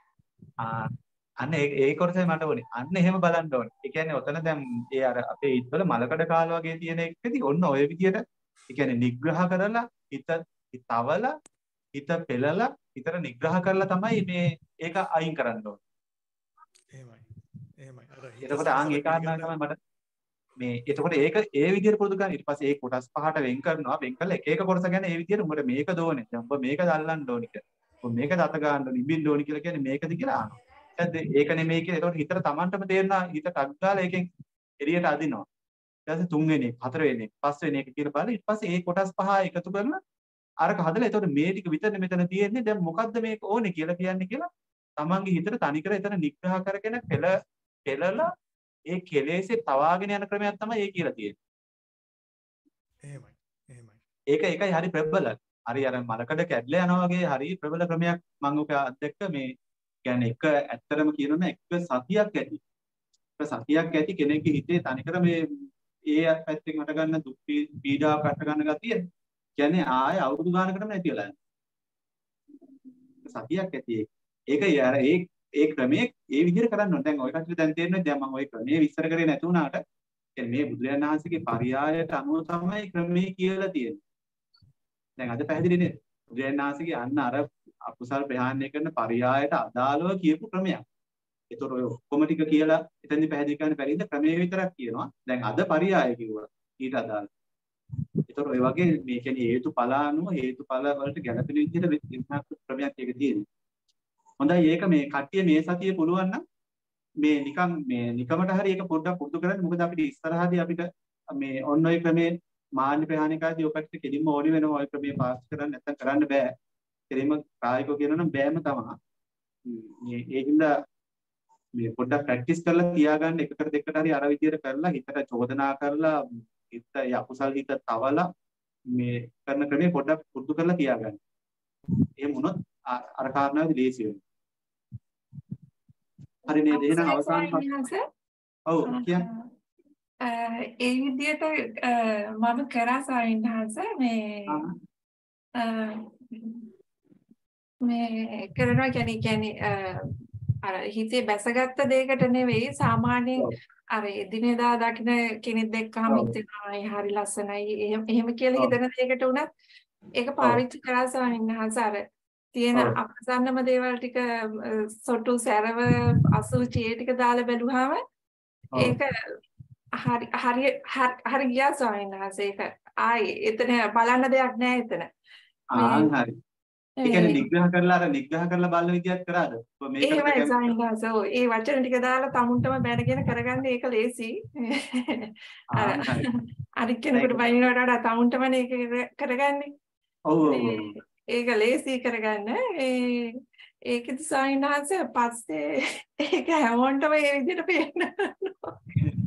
ආ අන්න ඒ ඒ කොටසයි මට ඕනේ අන්න එහෙම බලන්න ඕනේ ඒ කියන්නේ ඔතන දැන් ඒ අර අපේ ඉත්වල මලකඩ කාල වගේ තියෙන එකදී ඔන්න ඔය විදිහට ඒ කියන්නේ නිග්‍රහ කරලා හිත තවලා හිත පෙළලා හිතට නිග්‍රහ කරලා තමයි මේ ඒක අයින් කරන්න ඕනේ. එහෙමයි. එහෙමයි. අර එතකොට ආන් ඒ කාරණා තමයි මට මේ එතකොට ඒක ඒ විදිහට පුරුදු කරලා ඊට පස්සේ ඒ කොටස් පහට වෙන් කරනවා. වෙන් කළා එක එක කොටස ගැන ඒ විදිහට උඹට මේකද ඕනේ. දැන් උඹ මේකද අල්ලන්න ඕනේ කියලා. උඹ මේකද අත ගන්න ඕනේ, ඉබින්න ඕනේ කියලා කියන්නේ මේකද කියලා අහනවා. දැන් ඒක නෙමෙයි කියලා එතකොට හිතට Tamanටම තේරෙනවා හිත ටක් ගාලා ඒකෙන් එළියට අදිනවා. ඊට පස්සේ තුන්වෙනි එක, හතරවෙනි එක, පස්වෙනි එක කියලා බලලා ඊට පස්සේ ඒ කොටස් පහ එකතු කරලා අරක හදලා එතකොට මේ ටික විතරනේ මෙතන තියෙන්නේ දැන් මොකද්ද මේක ඕනේ කියලා කියන්නේ කියලා තමන්ගේ හිතට තනිකර එතන නිග්‍රහ කරගෙන පෙළ පෙළලා ඒ කෙලෙසේ තවාගෙන යන ක්‍රමයක් තමයි ඒ කියලා තියෙන්නේ. එහෙමයි. එහෙමයි. ඒක ඒකයි හරි ප්‍රබල. හරි අර මලකඩ කැඩලා යනවා වගේ හරි ප්‍රබල ක්‍රමයක් මම ඔක අත්දැක්ක මේ කියන්නේ එක ඇත්තටම කියනොත් එක සතියක් ඇති. එක සතියක් ඇති කෙනෙක්ගේ හිතේ තනිකර මේ ඒ පැත්තෙන් හට ගන්න දුක් පීඩාවක් හට ගන්න ගතිය කියන්නේ ආය අවුරුදු ගානකටම නැති වෙලා යනවා. සතියක් ඇති ඒක. ඒක අර ඒ ඒ ක්‍රමයේ ඒ විදිහට කරන්න ඕනේ. දැන් ඔය කටට දැන් තේරෙන්නේ දැන් මම ඔය ක්‍රමයේ විස්තර කරේ නැති වුණාට කියන්නේ මේ බුදුරජාණන් වහන්සේගේ පරියායට අනුව තමයි ක්‍රමයේ කියලා තියෙන්නේ. දැන් අද පැහැදිලි නේද? බුදුරජාණන් වහන්සේගේ අන්න අර අකුසල් ප්‍රහාණය කරන පරියායට අදාළව කියපු ක්‍රමයක්. ඒතර ඔය ඔක්කොම ටික කියලා එතනදි පැහැදිලි කරන්න බැරිද ක්‍රමයේ විතරක් කියනවා. දැන් අද පරියාය කිව්වා ඊට අදාළ. ඒතර ඔය වගේ මේ කියන්නේ හේතුඵල අනුව හේතුඵල වලට ගැළපෙන විදිහට විඥාන ක්‍රමයක් එක තියෙනවා. හොඳයි ඒක මේ කට්ටිය මේ සතියේ පුළුවන් නම් මේ නිකන් මේ නිකමට හරි ඒක පොඩ්ඩක් පුරුදු කරන්න. මොකද අපිට ඉස්සරහදී අපිට මේ ඔන්න ඔය ක්‍රමේ මාන්නේ ප්‍රහාණිකාදී ඔකට කෙලින්ම ඕනි වෙනවා. ඔය ක්‍රමේ පාස් කරන්න නැත්නම් කරන්න බෑ. කෙලින්ම ප්‍රායෝගිකව කියනවා නම් බෑම තමයි. මේ ඒකින්ද මේ පොඩ්ඩක් ප්‍රැක්ටිස් කරලා තියාගන්න එකකට දෙකකට හරි අර විදිහට කරලා හිතට චෝදනා කරලා හිත යකුසල් හිත තවලා මේ කරන ක්‍රමේ පොඩ්ඩක් පුරුදු කරලා තියාගන්න. එහෙම වුණොත් අර කාරණාවේදී ලේසි වෙනවා. හරි නේද? එහෙනම් අවසාන ඔව් කියන්නේ ඒ විදිහට මම කරා සාවින්හස මේ මේ කරනවා කියන්නේ කියන්නේ අර හිතේ බැසගත්ත දෙයකට නෙවෙයි සාමාන්‍යයෙන් අර එදිනෙදා දකින්න කෙනෙක් දැක්කම හිතෙනවා හරි ලස්සනයි එහෙම එහෙම කියලා හිතන දෙයකට උනත් ඒක පාවිච්චි කරා සාවින්හස අර තියෙන අපසන්නම දේවල් ටික සොටු සැරව අසුචි ඒ ටික දාලා බැලුවාම ඒක හරි හරි හරි ගියා ස්වාමීන් වහන්සේ ඒක ආයේ එතන බලන්න දෙයක් නැහැ එතන. ආන් හරි. ඒ කියන්නේ නිග්‍රහ කරලා අර නිග්‍රහ කරලා බලන විදිහත් කරාද? මේකට එහෙමයි ස්වාමීන් වහන්සේ. ඔව් ඒ වචන ටික දාලා තමුන්ටම බැනගෙන කරගන්න ඒක ලේසි. ආන් හරි. අනිත් කෙනෙකුට බයිනවට වඩා තමුන්ටමනේ ඒක කරගන්නේ. ඔව් ඔව්. ඒක ලේසි කරගන්න. ඒ ඒකද ස්වාමීන් වහන්සේ පස්සේ ඒක හැමෝටම මේ විදිහට පේනවා.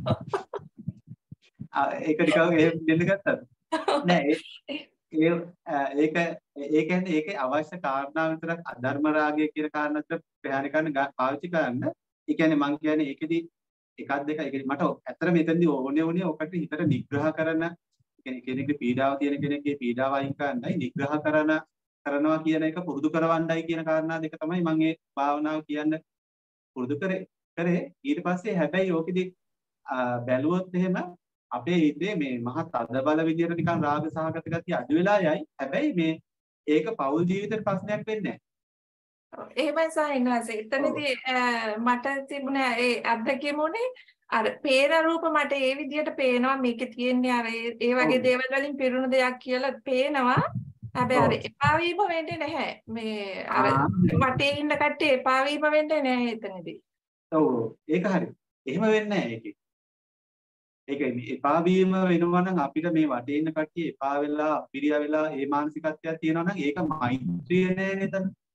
ඒක නිකන් එහෙම දෙන්න ගත්තද? නෑ ඒ ඒක ඒ කියන්නේ ඒකේ අවශ්‍ය කාරණා විතරක් අධර්ම රාගය කියන කාරණා විතර ප්‍රහාණය කරන්න පාවිච්චි කරන්න. ඒ කියන්නේ මම කියන්නේ ඒකෙදි එකක් දෙක ඒකෙදි මට ඇත්තට මෙතනදී ඕනේ ඕනේ ඔකට හිතට නිග්‍රහ කරන කියන්නේ කෙනෙක්ගේ පීඩාව තියෙන කෙනෙක්ගේ පීඩාව අයින් කරන්නයි නිග්‍රහ කරන කරනවා කියන එක පුරුදු කරවන්නයි කියන කාරණා දෙක තමයි මම මේ භාවනාව කියන්න පුරුදු කරේ. කරේ ඊට පස්සේ හැබැයි ඕකෙදි බැලුවොත් එහෙම අපේ හිතේ මේ මහත් අදබල විදියට නිකන් රාග සහගත ගතිය අඩු වෙලා යයි. හැබැයි මේ ඒක පෞල් ජීවිතේ ප්‍රශ්නයක් වෙන්නේ නැහැ. එහෙමයි සාහිණාස. එතනදී මට තිබුණ ඒ අත්දැකීම උනේ අර පේන රූප මට ඒ විදියට පේනවා මේකේ තියෙන්නේ අර ඒ වගේ දේවල් වලින් පිරුණු දෙයක් කියලා පේනවා. හැබැයි අර එපා වීම වෙන්නේ නැහැ. මේ අර වටේ ඉන්න කට්ටිය එපා වීම වෙන්නේ නැහැ එතනදී. ඔව් ඒක හරි. එහෙම වෙන්නේ නැහැ ඒකේ. ඒක එපා වීම වෙනවා නම් අපිට මේ වටේ ඉන්න කට්ටිය එපා වෙලා අපිරිය වෙලා ඒ මානසිකත්වයක් තියෙනවා නම් ඒක මෛත්‍රිය නෑ නේද?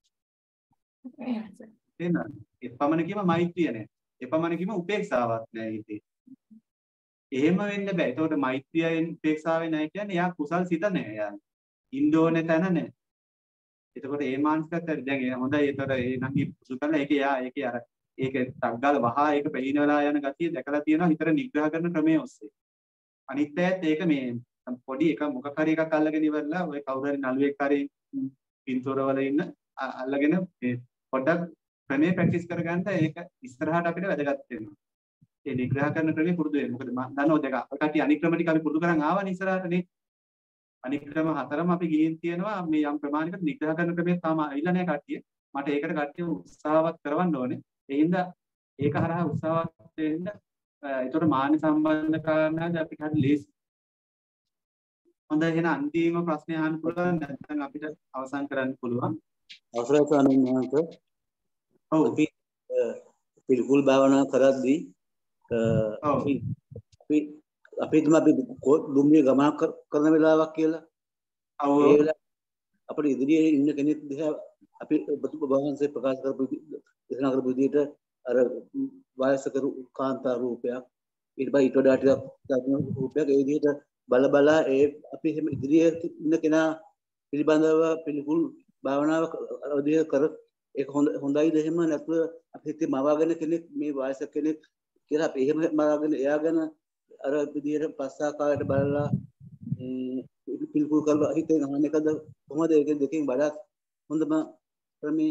එහෙනම් එපමණ කීම මෛත්‍රිය නෑ. එපමණ කීම උපේක්ෂාවක් නෑ හිතේ. එහෙම වෙන්න බෑ. ඒතකොට මෛත්‍රියෙන් උපේක්ෂාවෙන් නෑ කියන්නේ යා කුසල් සිත නෑ යා. ඉන්දෝනේ තැන නෑ. එතකොට ඒ මානසිකත්වය දැන් හොඳයි. ඒතකොට ඒ නම් පුසු කරලා ඒක යා ඒකේ අර ඒක තග්ගල වහා ඒක ප්‍රහීන වෙලා යන ගතිය දැකලා තියෙනවා හිතට නිග්‍රහ කරන ක්‍රමයේ ඔස්සේ. අනිත් ඇයත් ඒක මේ පොඩි එක මොකක් හරි එකක් අල්ලගෙන ඉවරලා ඔය කවුරු හරි නළුවෙක් හරි පින්තූරවල ඉන්න අල්ලගෙන මේ පොඩ්ඩක් ක්‍රමයේ ප්‍රැක්ටිස් කරගන්න ඒක ඉස්සරහට අපිට වැදගත් වෙනවා. ඒ නිග්‍රහ කරන ක්‍රමයේ පුරුදු වෙන්න. මොකද මම දන්නවා දෙක කටි අනික් ක්‍රම ටික අපි පුරුදු කරන් ආවනේ ඉස්සරහටනේ. අනික් ක්‍රම හතරම අපි ගිහින් තියෙනවා මේ යම් ප්‍රමාණයකට නිග්‍රහ කරන ක්‍රමයේ තාම අවිලා නැහැ කට්ටිය. මට ඒකට කට්ටිය උත්සාහවත් කරවන්න ඕනේ. ඒ හින්දා ඒක හරහා උත්සාහවත් වෙන්න ඒතකොට මාන සම්බන්ධ කාරණාද අපිට හරි ලේසි. හොඳයි එහෙනම් අන්තිම ප්‍රශ්නේ අහන්න පුළුවන් නැත්නම් අපිට අවසන් කරන්න පුළුවන්. අවසරයි ස්වාමීන් වහන්සේ. ඔව් අපි පිළිකුල් භාවනා කරද්දී අපි අපි අපි තුමා අපි දුම්රිය ගමන කරන වෙලාවක් කියලා. ඔව් ඒ වෙලාව අපිට ඉදිරියේ ඉන්න කෙනෙක් දිහා අපි වහන්සේ ප්‍රකාශ කරපු දේශනා කරපු විදිහට අර වයසක කාන්තා රූපයක් ඊට පස්සේ ඊට වඩා ටිකක් රූපයක් ඒ විදිහට බල බලා ඒ අපි එහෙම ඉදිරියේ ඉන්න කෙනා පිළිබඳව පිළිකුල් භාවනාව විදිහ කර ඒක හොඳ හොඳයිද එහෙම නැත්නම් අපි හිතේ මවාගෙන කෙනෙක් මේ වයසක කෙනෙක් කියලා අපි එහෙම මවාගෙන එයා ගැන අර විදිහට පස්සාකාරයට බලලා පිළිකුල් කරලා හිතේ ගන්න එකද කොහොමද ඒක දෙකෙන් වඩා හොඳම ක්‍රමේ?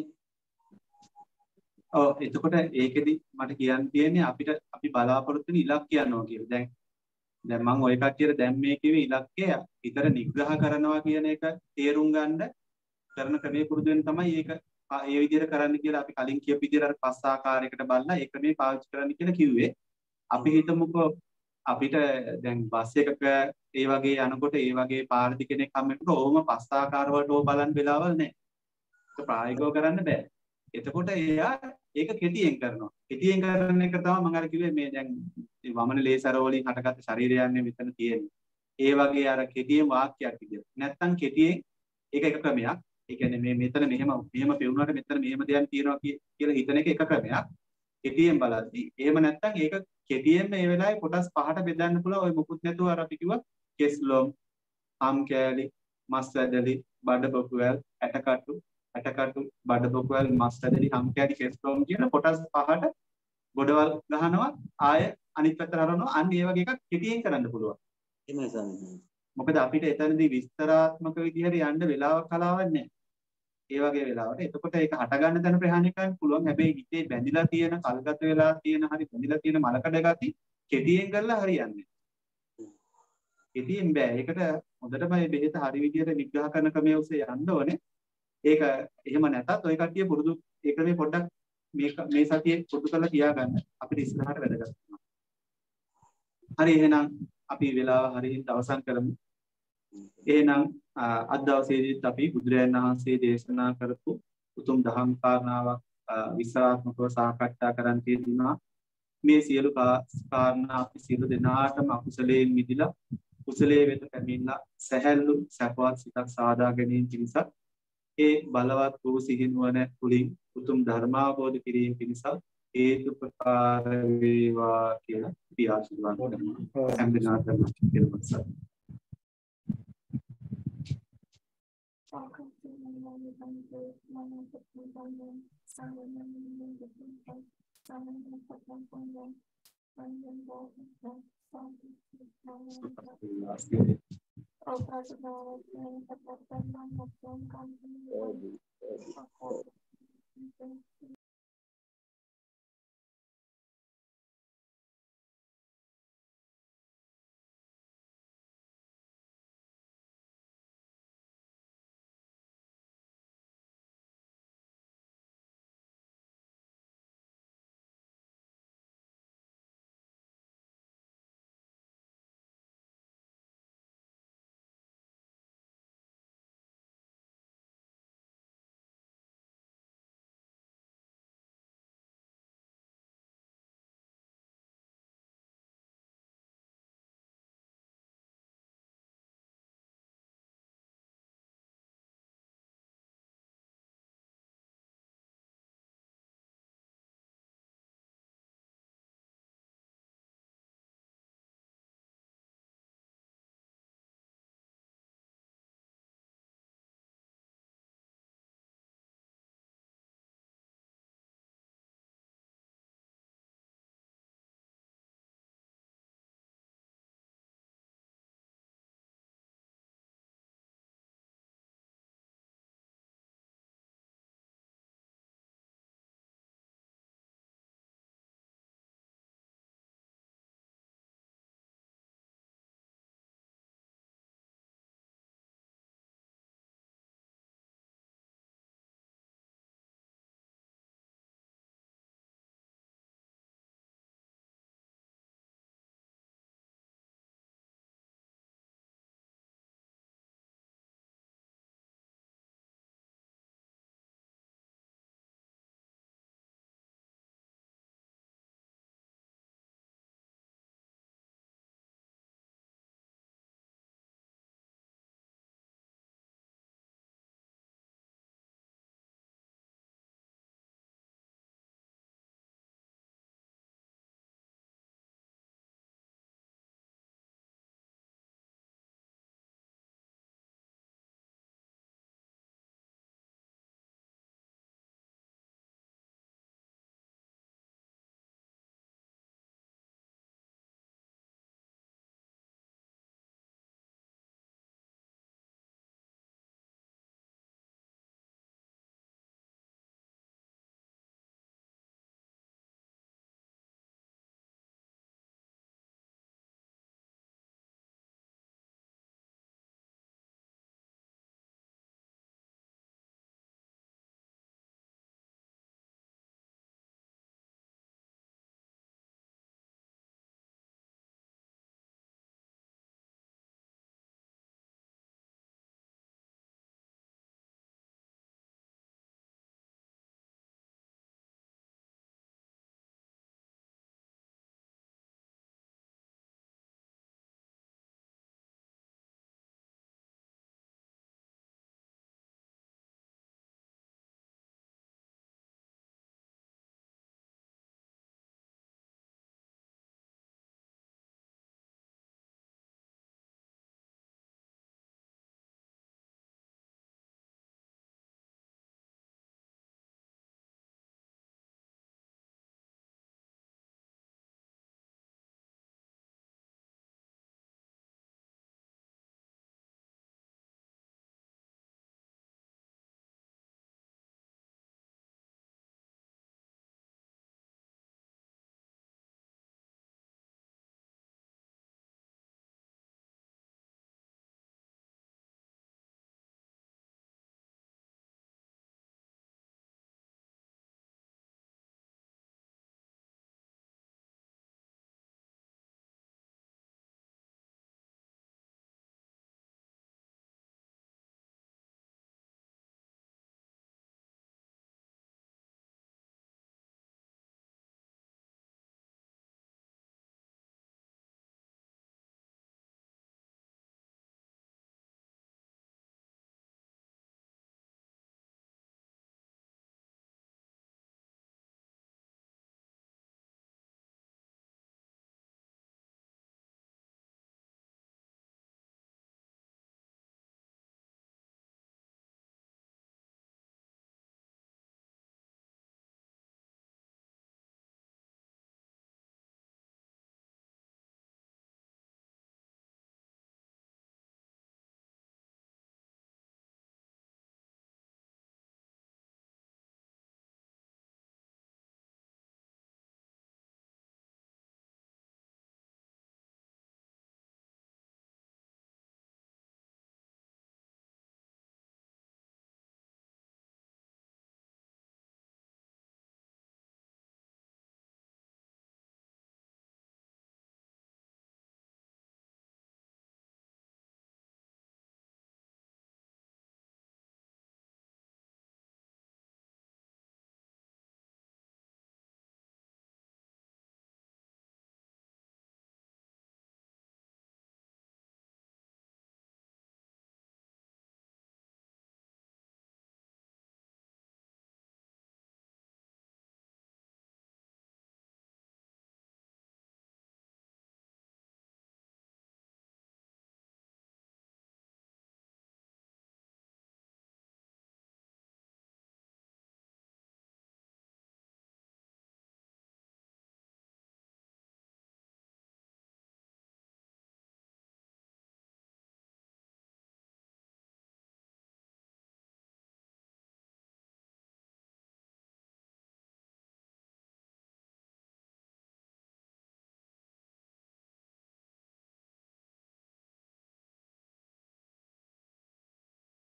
ඔව් එතකොට ඒකෙදි මට කියන්න තියෙන්නේ අපිට අපි බලාපොරොත්තු වෙන ඉලක්කය යනවා කියලා. දැන් දැන් මම ওই කට්ටියට දැන් මේ කිව්වේ ඉලක්කය විතර නිග්‍රහ කරනවා කියන එක තේරුම් ගන්න කරන ක්‍රමයේ පුරුදු වෙන තමයි ඒක ඒ විදිහට කරන්න කියලා අපි කලින් කියපු විදිහට අර පස් ආකාරයකට බලලා ඒ ක්‍රමයේ පාවිච්චි කරන්න කියලා කිව්වේ. අපි හිතමුකෝ අපිට දැන් බස් එකක ඒ වගේ යනකොට ඒ වගේ පාරදි කෙනෙක් හම්බෙන්නකොට ඕම පස් ආකාර වලට ඕ බලන් වෙලාවල් නැහැ. ඒක ප්‍රායෝගිකව කරන්න බෑ. එතකොට එයා ඒක කෙටියෙන් කරනවා. කෙටියෙන් කරන එක තමයි මම අර කිව්වේ මේ දැන් වමන ලේසර වලින් හටගත්ත ශරීරය යන්නේ මෙතන තියෙන්නේ. ඒ වගේ අර කෙටියෙන් වාක්‍යයක් විදියට. නැත්තම් කෙටියෙන් ඒක එක ක්‍රමයක්. ඒ කියන්නේ මේ මෙතන මෙහෙම මෙහෙම පෙවුනට මෙතන මෙහෙම දෙයක් තියෙනවා කියලා හිතන එක එක ක්‍රමයක්. කෙටියෙන් බලද්දි. එහෙම නැත්තම් ඒක කෙටියෙන් මේ වෙලාවේ කොටස් පහට බෙදන්න පුළුවන්. ඔය මුකුත් නැතුව අර අපි කිව්වා කෙස්ලොම්, හම් කෑලි, මස් වැදලි, බඩ බොකුවැල්, ඇටකටු ඇටකටු බඩබොකුවල් මස් ඇදලි හම්කැටි කෙස්ටෝම් කියන කොටස් පහට ගොඩවල් ගහනවා ආය අනිත් පැත්තට හරවනවා අන්න ඒ වගේ එකක් කෙටියෙන් කරන්න පුළුවන්. එහෙමයි ස්වාමීනි. මොකද අපිට එතනදී විස්තරාත්මක විදිහට යන්න වෙලාවක් කලාවක් නැහැ. ඒ වගේ වෙලාවට එතකොට ඒක හට ගන්න තැන ප්‍රහාණය කරන්න පුළුවන්. හැබැයි හිතේ බැඳිලා තියෙන කල්ගත වෙලා තියෙන හරි බැඳිලා තියෙන මලකඩ ගති කෙටියෙන් කරලා හරියන්නේ. කෙටියෙන් බෑ. ඒකට හොඳටම මේ බෙහෙත හරි විදිහට විග්‍රහ කරන ක්‍රමයේ ඔස්සේ යන්න ඕනේ. ඒක එහෙම නැතත් ඔය කට්ටිය පුරුදු ඒ ක්‍රමේ පොඩ්ඩක් මේ මේ සතියේ පුරුදු කරලා තියාගන්න අපිට ඉස්සරහට වැඩගත් වෙනවා. හරි එහෙනම් අපි වෙලාව හරියට අවසන් කරමු. එහෙනම් අද දවසේදීත් අපි බුදුරජාණන් වහන්සේ දේශනා කරපු උතුම් දහම් කාරණාවක් විස්තරාත්මකව සාකච්ඡා කරන් තියෙනවා. මේ සියලු කාරණා අපි සියලු දෙනාටම අකුසලයෙන් මිදිලා කුසලයේ වෙත පැමිණලා සැහැල්ලු සැපවත් සිතක් සාදා ගැනීම පිණිස ඒ බලවත් වූ සිහිනුවන තුලින් උතුම් ධර්මාවබෝධ කිරීම පිණිස හේතුපකාර වේවා කියලා අපි ආශිර්වාද කරනවා. හැම දිනකටම කෙරෙමත් සර්. Oh,